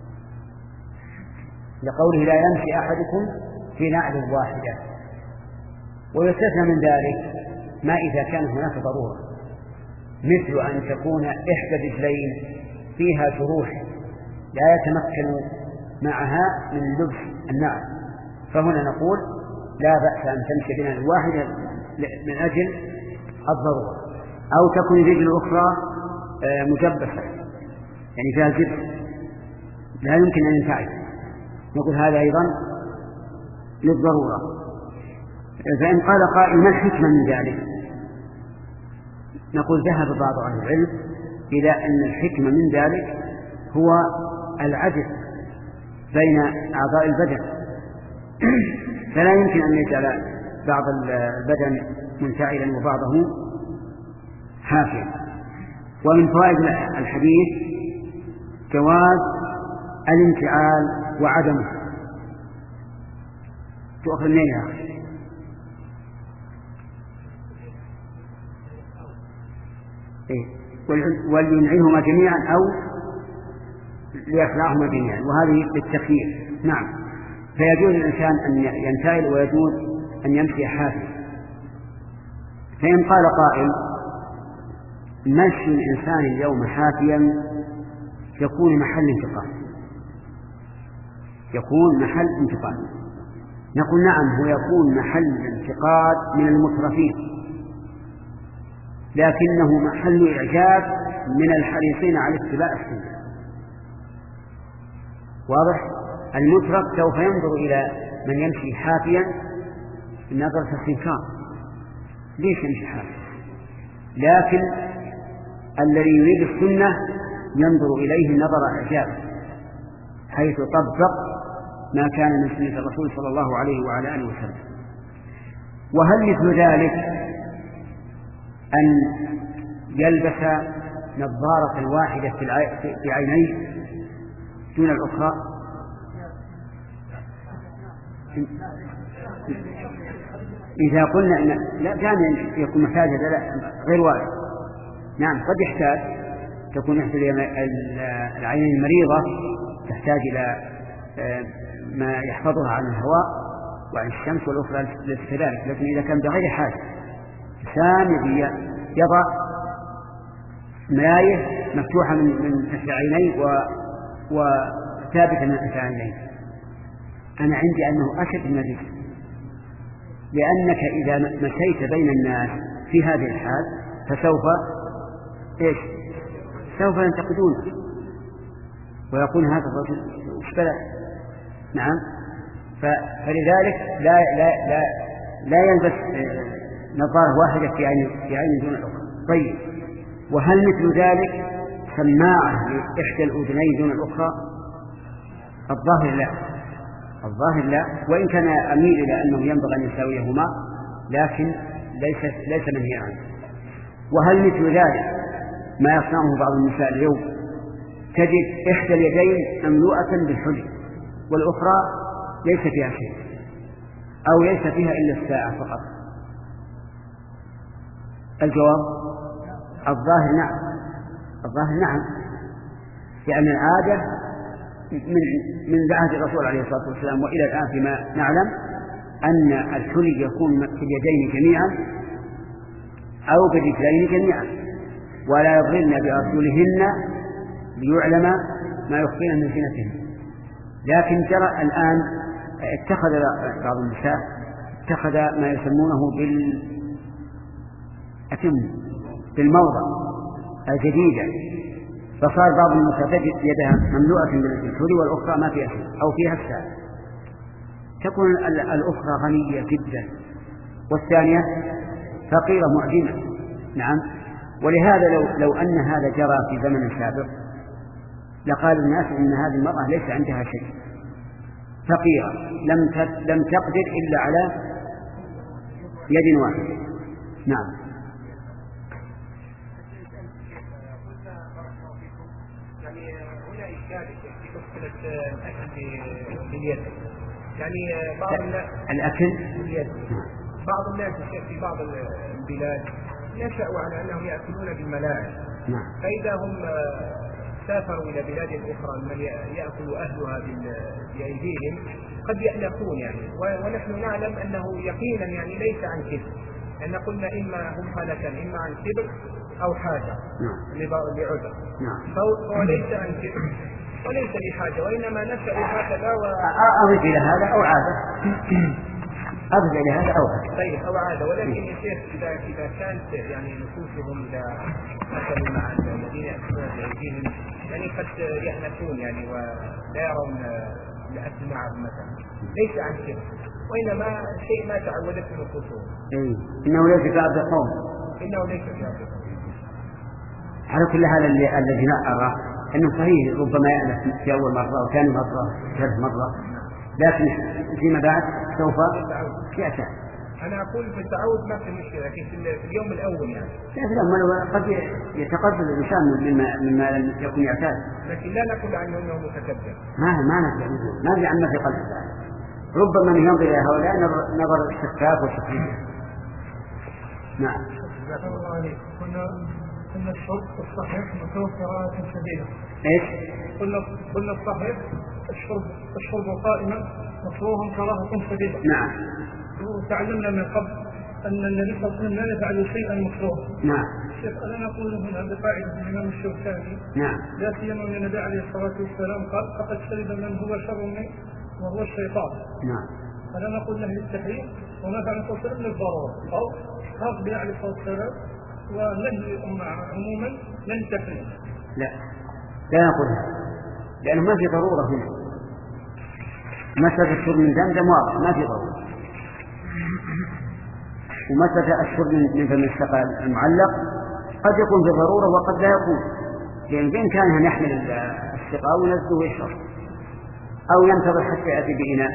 لقوله لا يمشي أحدكم في نعل واحدة. ويستثنى من ذلك ما إذا كان هناك ضرورة، مثل أن تكون إحدى الرجلين فيها جروح لا يتمكن معها من لبس النعل، فهنا نقول لا بأس أن تمشي بنعل واحدة من أجل الضرورة. أو تكون الرجل الأخرى مجبسة يعني فيها جبس لا يمكن أن ينتعش، نقول هذا أيضا للضرورة. فإن قال قائل ما الحكمة من ذلك؟ نقول ذهب بعض أهل العلم إلى أن الحكمة من ذلك هو العجز بين أعضاء البدن، فلا يمكن أن يجعل بعض البدن منتعلا وبعضه حافيا. ومن فوائد الحديث جواز الانتعال وعدمه. تؤخذ منين يا أخي؟ إيه؟ ولينعلهما جميعا أو ليخلعهما جميعا، وهذه بالتخيير. نعم، فيجوز للإنسان أن ينتعل ويجوز أن يمشي حافيا. فإن قال قائل مشي الإنسان اليوم حافيا يكون محل انتقاد، يكون محل انتقاد، نقول نعم، هو يكون محل انتقاد من المترفين، لكنه محل إعجاب من الحريصين على اتباع السنة. واضح؟ المترف سوف ينظر إلى من يمشي حافيا نظرة استنكار، ليش يمشي حافيا؟ لكن الذي يريد السنة ينظر إليه نظر إعجاب، حيث طبق ما كان من سنة الرسول صلى الله عليه وعلى آله وسلم. وهل مثل ذلك أن يلبس نظارة واحدة في عينيه دون الأخرى؟ إذا قلنا إن لا كان يكون محتاجا غير واحد، نعم قد يحتاج، تكون إحدى العينين المريضة تحتاج إلى ما يحفظها عن الهواء وعن الشمس، والأخرى ليس كذلك. لكن إذا كان بغير حاجة إنسان يضع ملاية مفتوحة من إحدى عينيه وثابتة من إحدى عينيه، أنا عندي أنه أشد من ذلك، لأنك إذا مشيت بين الناس في هذه الحال فسوف إيش؟ سوف ينتقدونك ويقول هذا الرجل اشتبه. نعم، فلذلك لا لا لا لا يلبس نظارة واحدة في عين في عين دون الأخرى. طيب، وهل مثل ذلك سماعة لإحدى الأذنين دون الأخرى؟ الظاهر لا، الظاهر لا، وإن كان أميل إلى أنه ينبغي أن يساويهما، لكن ليس ليس منهيا عنه. وهل مثل ذلك ما يصنعه بعض النساء اليوم؟ تجد إحدى اليدين مملوءة بالحلي والأخرى ليس فيها شيء، أو ليس فيها إلا الساعة فقط. الجواب الظاهر نعم، الظاهر نعم، لأن العادة من من عهد الرسول عليه الصلاة والسلام وإلى الآن فيما نعلم أن الحلي يكون في اليدين جميعا أو بالرجلين جميعا، ولا يضربن بأرجلهن ليعلم ما يخفين من زينتهن. لكن جرى الآن اتخذ بعض النساء اتخذ ما يسمونه بال أتم بالموضة الجديدة، فصار بعض النساء تجد يدها مملوءة بالحلي والأخرى ما فيها شيء أو فيها الساعة، تكون الأخرى غنية جدا والثانية فقيرة معجمة. نعم، ولهذا لو, لو أن هذا جرى في زمن سابق لقال الناس إن هذه المرأة ليس عندها شيء، فقيرة لم لم تقدر إلا على يد واحدة. نعم. باليد، يعني بعض الناس الأكل باليد، بعض الناس في بعض البلاد نشأوا على أنهم يأكلون بالملاعب. نعم. فإذا هم سافروا إلى بلاد أخرى من يأكل أهلها بأيديهم قد يألفون يعني، ونحن نعلم أنه يقينا يعني ليس عن كبر، أن قلنا إما هم حالة إما عن كبر أو حاجة. نعم. لعذر. نعم. فهو ليس عن كبر وليس لحاجة، وإنما نشأوا هكذا. أضف إلى هذا أو عادة، أضف إلى هذا أو عادة. طيب، أو عادة. ولكن يا شيخ إذا إذا كانت يعني نفوسهم إذا مثلوا مع الذين يأكلون بأيديهم يعني قد يأنفون يعني ولا يرون الأكل معهم مثلا، ليس عن كبر وإنما شيء ما تعودت نفوسهم. إيه، إنه ليس كعب القوم، إنه ليس كعب القوم. على كل حال الذي نرى أنه صحيح ربما يألف في أول مرة أو ثاني مرة ثالث مرة، لكن فيما بعد سوف يأتي. أنا أقول في التعود ما في مشكلة، لكن في اليوم الأول يعني. لا قد يتقبل الإنسان مما مما لم يكن يعتاد. لكن لا نقول عنه أنه متكبر. ما ما نقول ما في عما في قلبه. ربما من ينظر إلى هؤلاء نظر استخفاف وتكبير. نعم. قلنا أن الشرب الصحيح مكروه كراهة شديدة. إيش؟ قلنا قلنا الصحيح الشرب الشرب قائما مكروه كراهة شديدة. نعم. وتعلمنا من قبل أن النبي صلى الله عليه وسلم لا يفعل شيئا مكروه. نعم. شيخ أنا نقول هنا بقاعدة الإمام الشوكاني. نعم. لا سيما أن النبي عليه الصلاة والسلام قال فقد شرب من هو شر منه وهو الشيطان. نعم. فلا نقول له للتحريم وما فعل الرسول صلى الله عليه وسلم للضرورة أو خاص به عليه الصلاة والسلام ونهي عموما للتحريم. لا لا نقول هذا لأنه ما في ضرورة هنا. مسألة الشرب من دم واضح ما في ضرورة، ومسألة الشرب من فم السقى المعلق قد يكون في ضرورة وقد لا يكون، لأن بإمكانها نحمل السقاء ونزله ويشرب أو ينتظر حتى يأتي بإناء.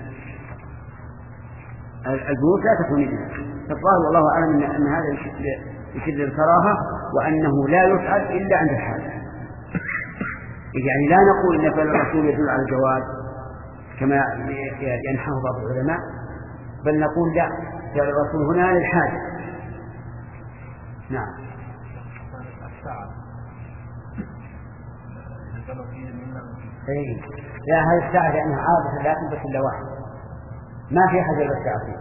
البيوت لا تكون إذنها. فالظاهر والله أعلم أن هذا يشد الكراهة وأنه لا يفعل إلا عند الحاجة. يعني لا نقول إن فعل الرسول يدل على الجواز كما ينحه بعض العلماء، بل نقول لا، فعل الرسول هنا للحاجة. نعم. اي لا هذه الساعة لأنها عادة لا تلبس إلا واحد، ما في حاجة للساعة فيه.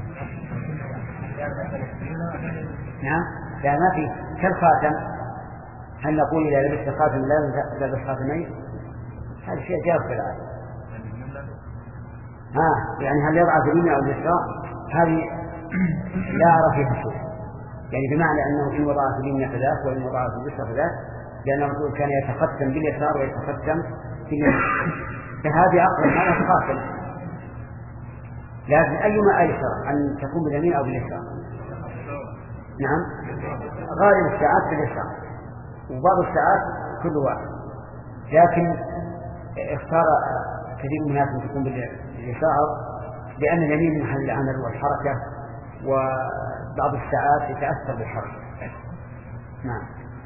نعم لا ما في كالخاتم. هل نقول إذا لبست خاتم لا لبس خاتمين؟ هذا شيء جاء في العادة. ها يعني هل يضع في اليمين أو اليسار؟ هذه لا أرى فيها شيء، يعني بمعنى أنه إن وضع في اليمين فذاك وإن وضع في اليسار فذاك، لأن الرسول كان يتختم باليسار ويتختم في اليمين، فهذه أقرب هذا خاتم. لكن أيما أيسر أن تكون باليمين أو باليسار؟ نعم غالب الساعات باليسار وبعض الساعات كل واحد، لكن اختار كثير من الناس أن تكون باليسار لأن اليمين محل العمل والحركة وبعض الساعات يتأثر بالحركة. نعم.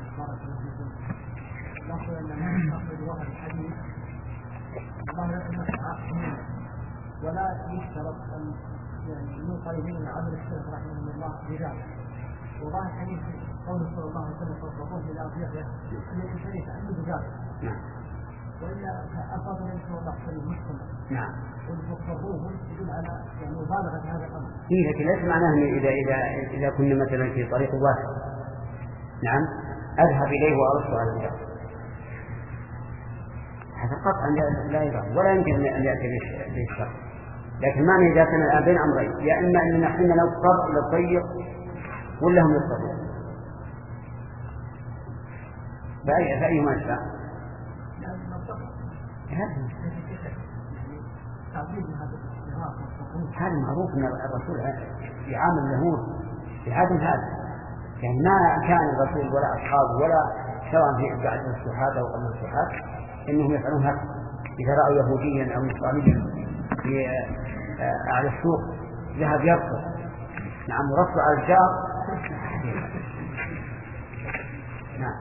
ولا يشترط أن يعني ينقل من عمل السلف رحمه الله رجال. وظاهر الحديث قوله صلى الله عليه وسلم فالرسول إلى أضيافه أن يكون شريك عنه رجال. نعم. وإلا أفضل أن يكون الله شريك مسلم. نعم. والمقربوه يدل على يعني مبالغة هذا الأمر. إيه لكن ليس معناه إذا إذا إذا كنا مثلا في طريق واسع نعم أذهب إليه وأرد على الجبل، هذا قطعا لا يرى ولا يمكن أن يأتي بالشر. لكن معنى إذا كان الآن بين أمرين، يا إما أن نحن نضطر للضيق ولا هم يضطرون، فأي فأي ما يشاء. هذا معروف أن الرسول يعامل اليهود بعدم هذا، يعني ما كان الرسول ولا أصحابه ولا سواء في بعد الفتوحات أو قبل الفتوحات إنهم يفعلون هذا. إذا رأوا يهوديا أو نصرانيا في أعلى السوق ذهب يرقص نعم ورفع على الجار. نعم.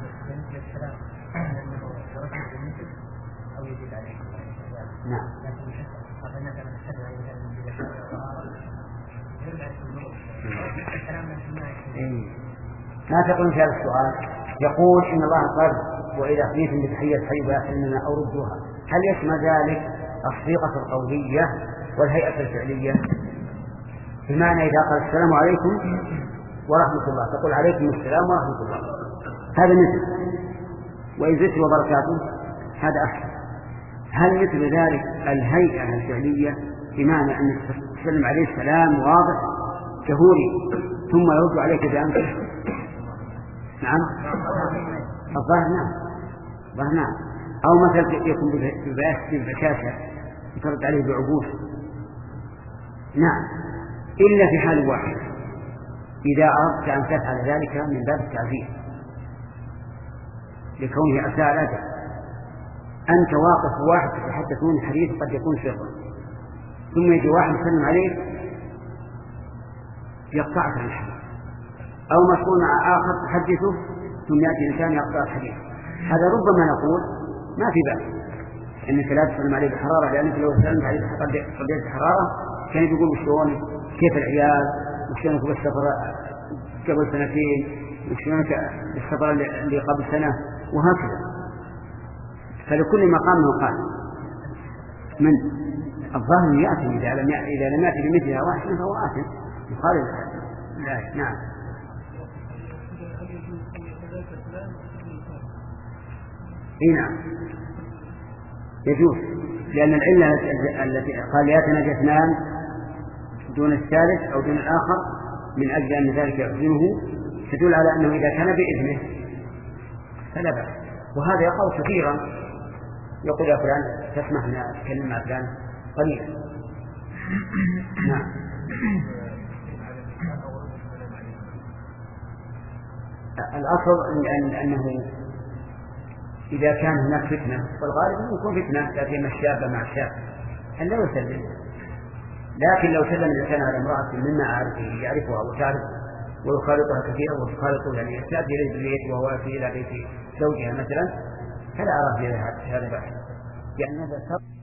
نعم. ما تقول في هذا السؤال؟ يقول إن الله قال وإذا حييتم بتحية حيوا فإننا أردوها، هل يشمل ذلك الصيغة القولية والهيئة الفعلية؟ بمعنى إذا قال السلام عليكم ورحمة الله تقول عليكم السلام ورحمة الله، هذا مثل، وإن زدت وبركاته هذا أحسن. هل مثل ذلك الهيئة الفعلية بمعنى أن تسلم عليه السلام واضح جهوري ثم يرد عليك بأمس؟ نعم الظاهر نعم الظاهر نعم. أو مثلا يكون بالبشاشة يترد عليه بعبوس نعم، إلا في حال واحد إذا أردت أن تفعل ذلك من باب التعزيز لكونه أساء الأدب أنت واقف واحد تتحدثون حديث قد يكون سرا، ثم يجي واحد يسلم عليك يقطعك عن الحديث، أو مسؤول مع آخر تحدثه ثم يأتي إنسان يقطع الحديث. هذا ربما نقول ما في بأس إنك لا تسلم عليه بحرارة، لأنك لو سلمت عليه قبل حرارة كان يقول وشلون كيف العيال، وشلونك بالسفر قبل سنتين، وشلونك بالسفر اللي قبل سنة، وهكذا. فلكل مقام مقال. من الظاهر يأتي إذا لم يأتي إذا لم يأتي بمثلها واحد فهو آثم يقال لا. نعم. إيه نعم يجوز، لأن العلة التي قال يتناجى اثنان دون الثالث أو دون الآخر من أجل أن ذلك يعزمه تدل على أنه إذا كان بإذنه فلا بأس. وهذا يقع كثيرا، يقول يا فلان تسمح أن أتكلم مع فلان قليلا. نعم. الأصل أن أنه إذا كان هناك فتنة، والغالب أنه يكون فتنة لكن الشاب مع الشاب أن لا يسلم. لكن لو سلم الإنسان على امرأة من معارفه يعرفها وتعرف ويخالطها كثيرا وتخالطه يعني يحتاج إليه بالبيت وهو في إلى بيت زوجها مثلا، فلا أرى في هذا بأس، يعني هذا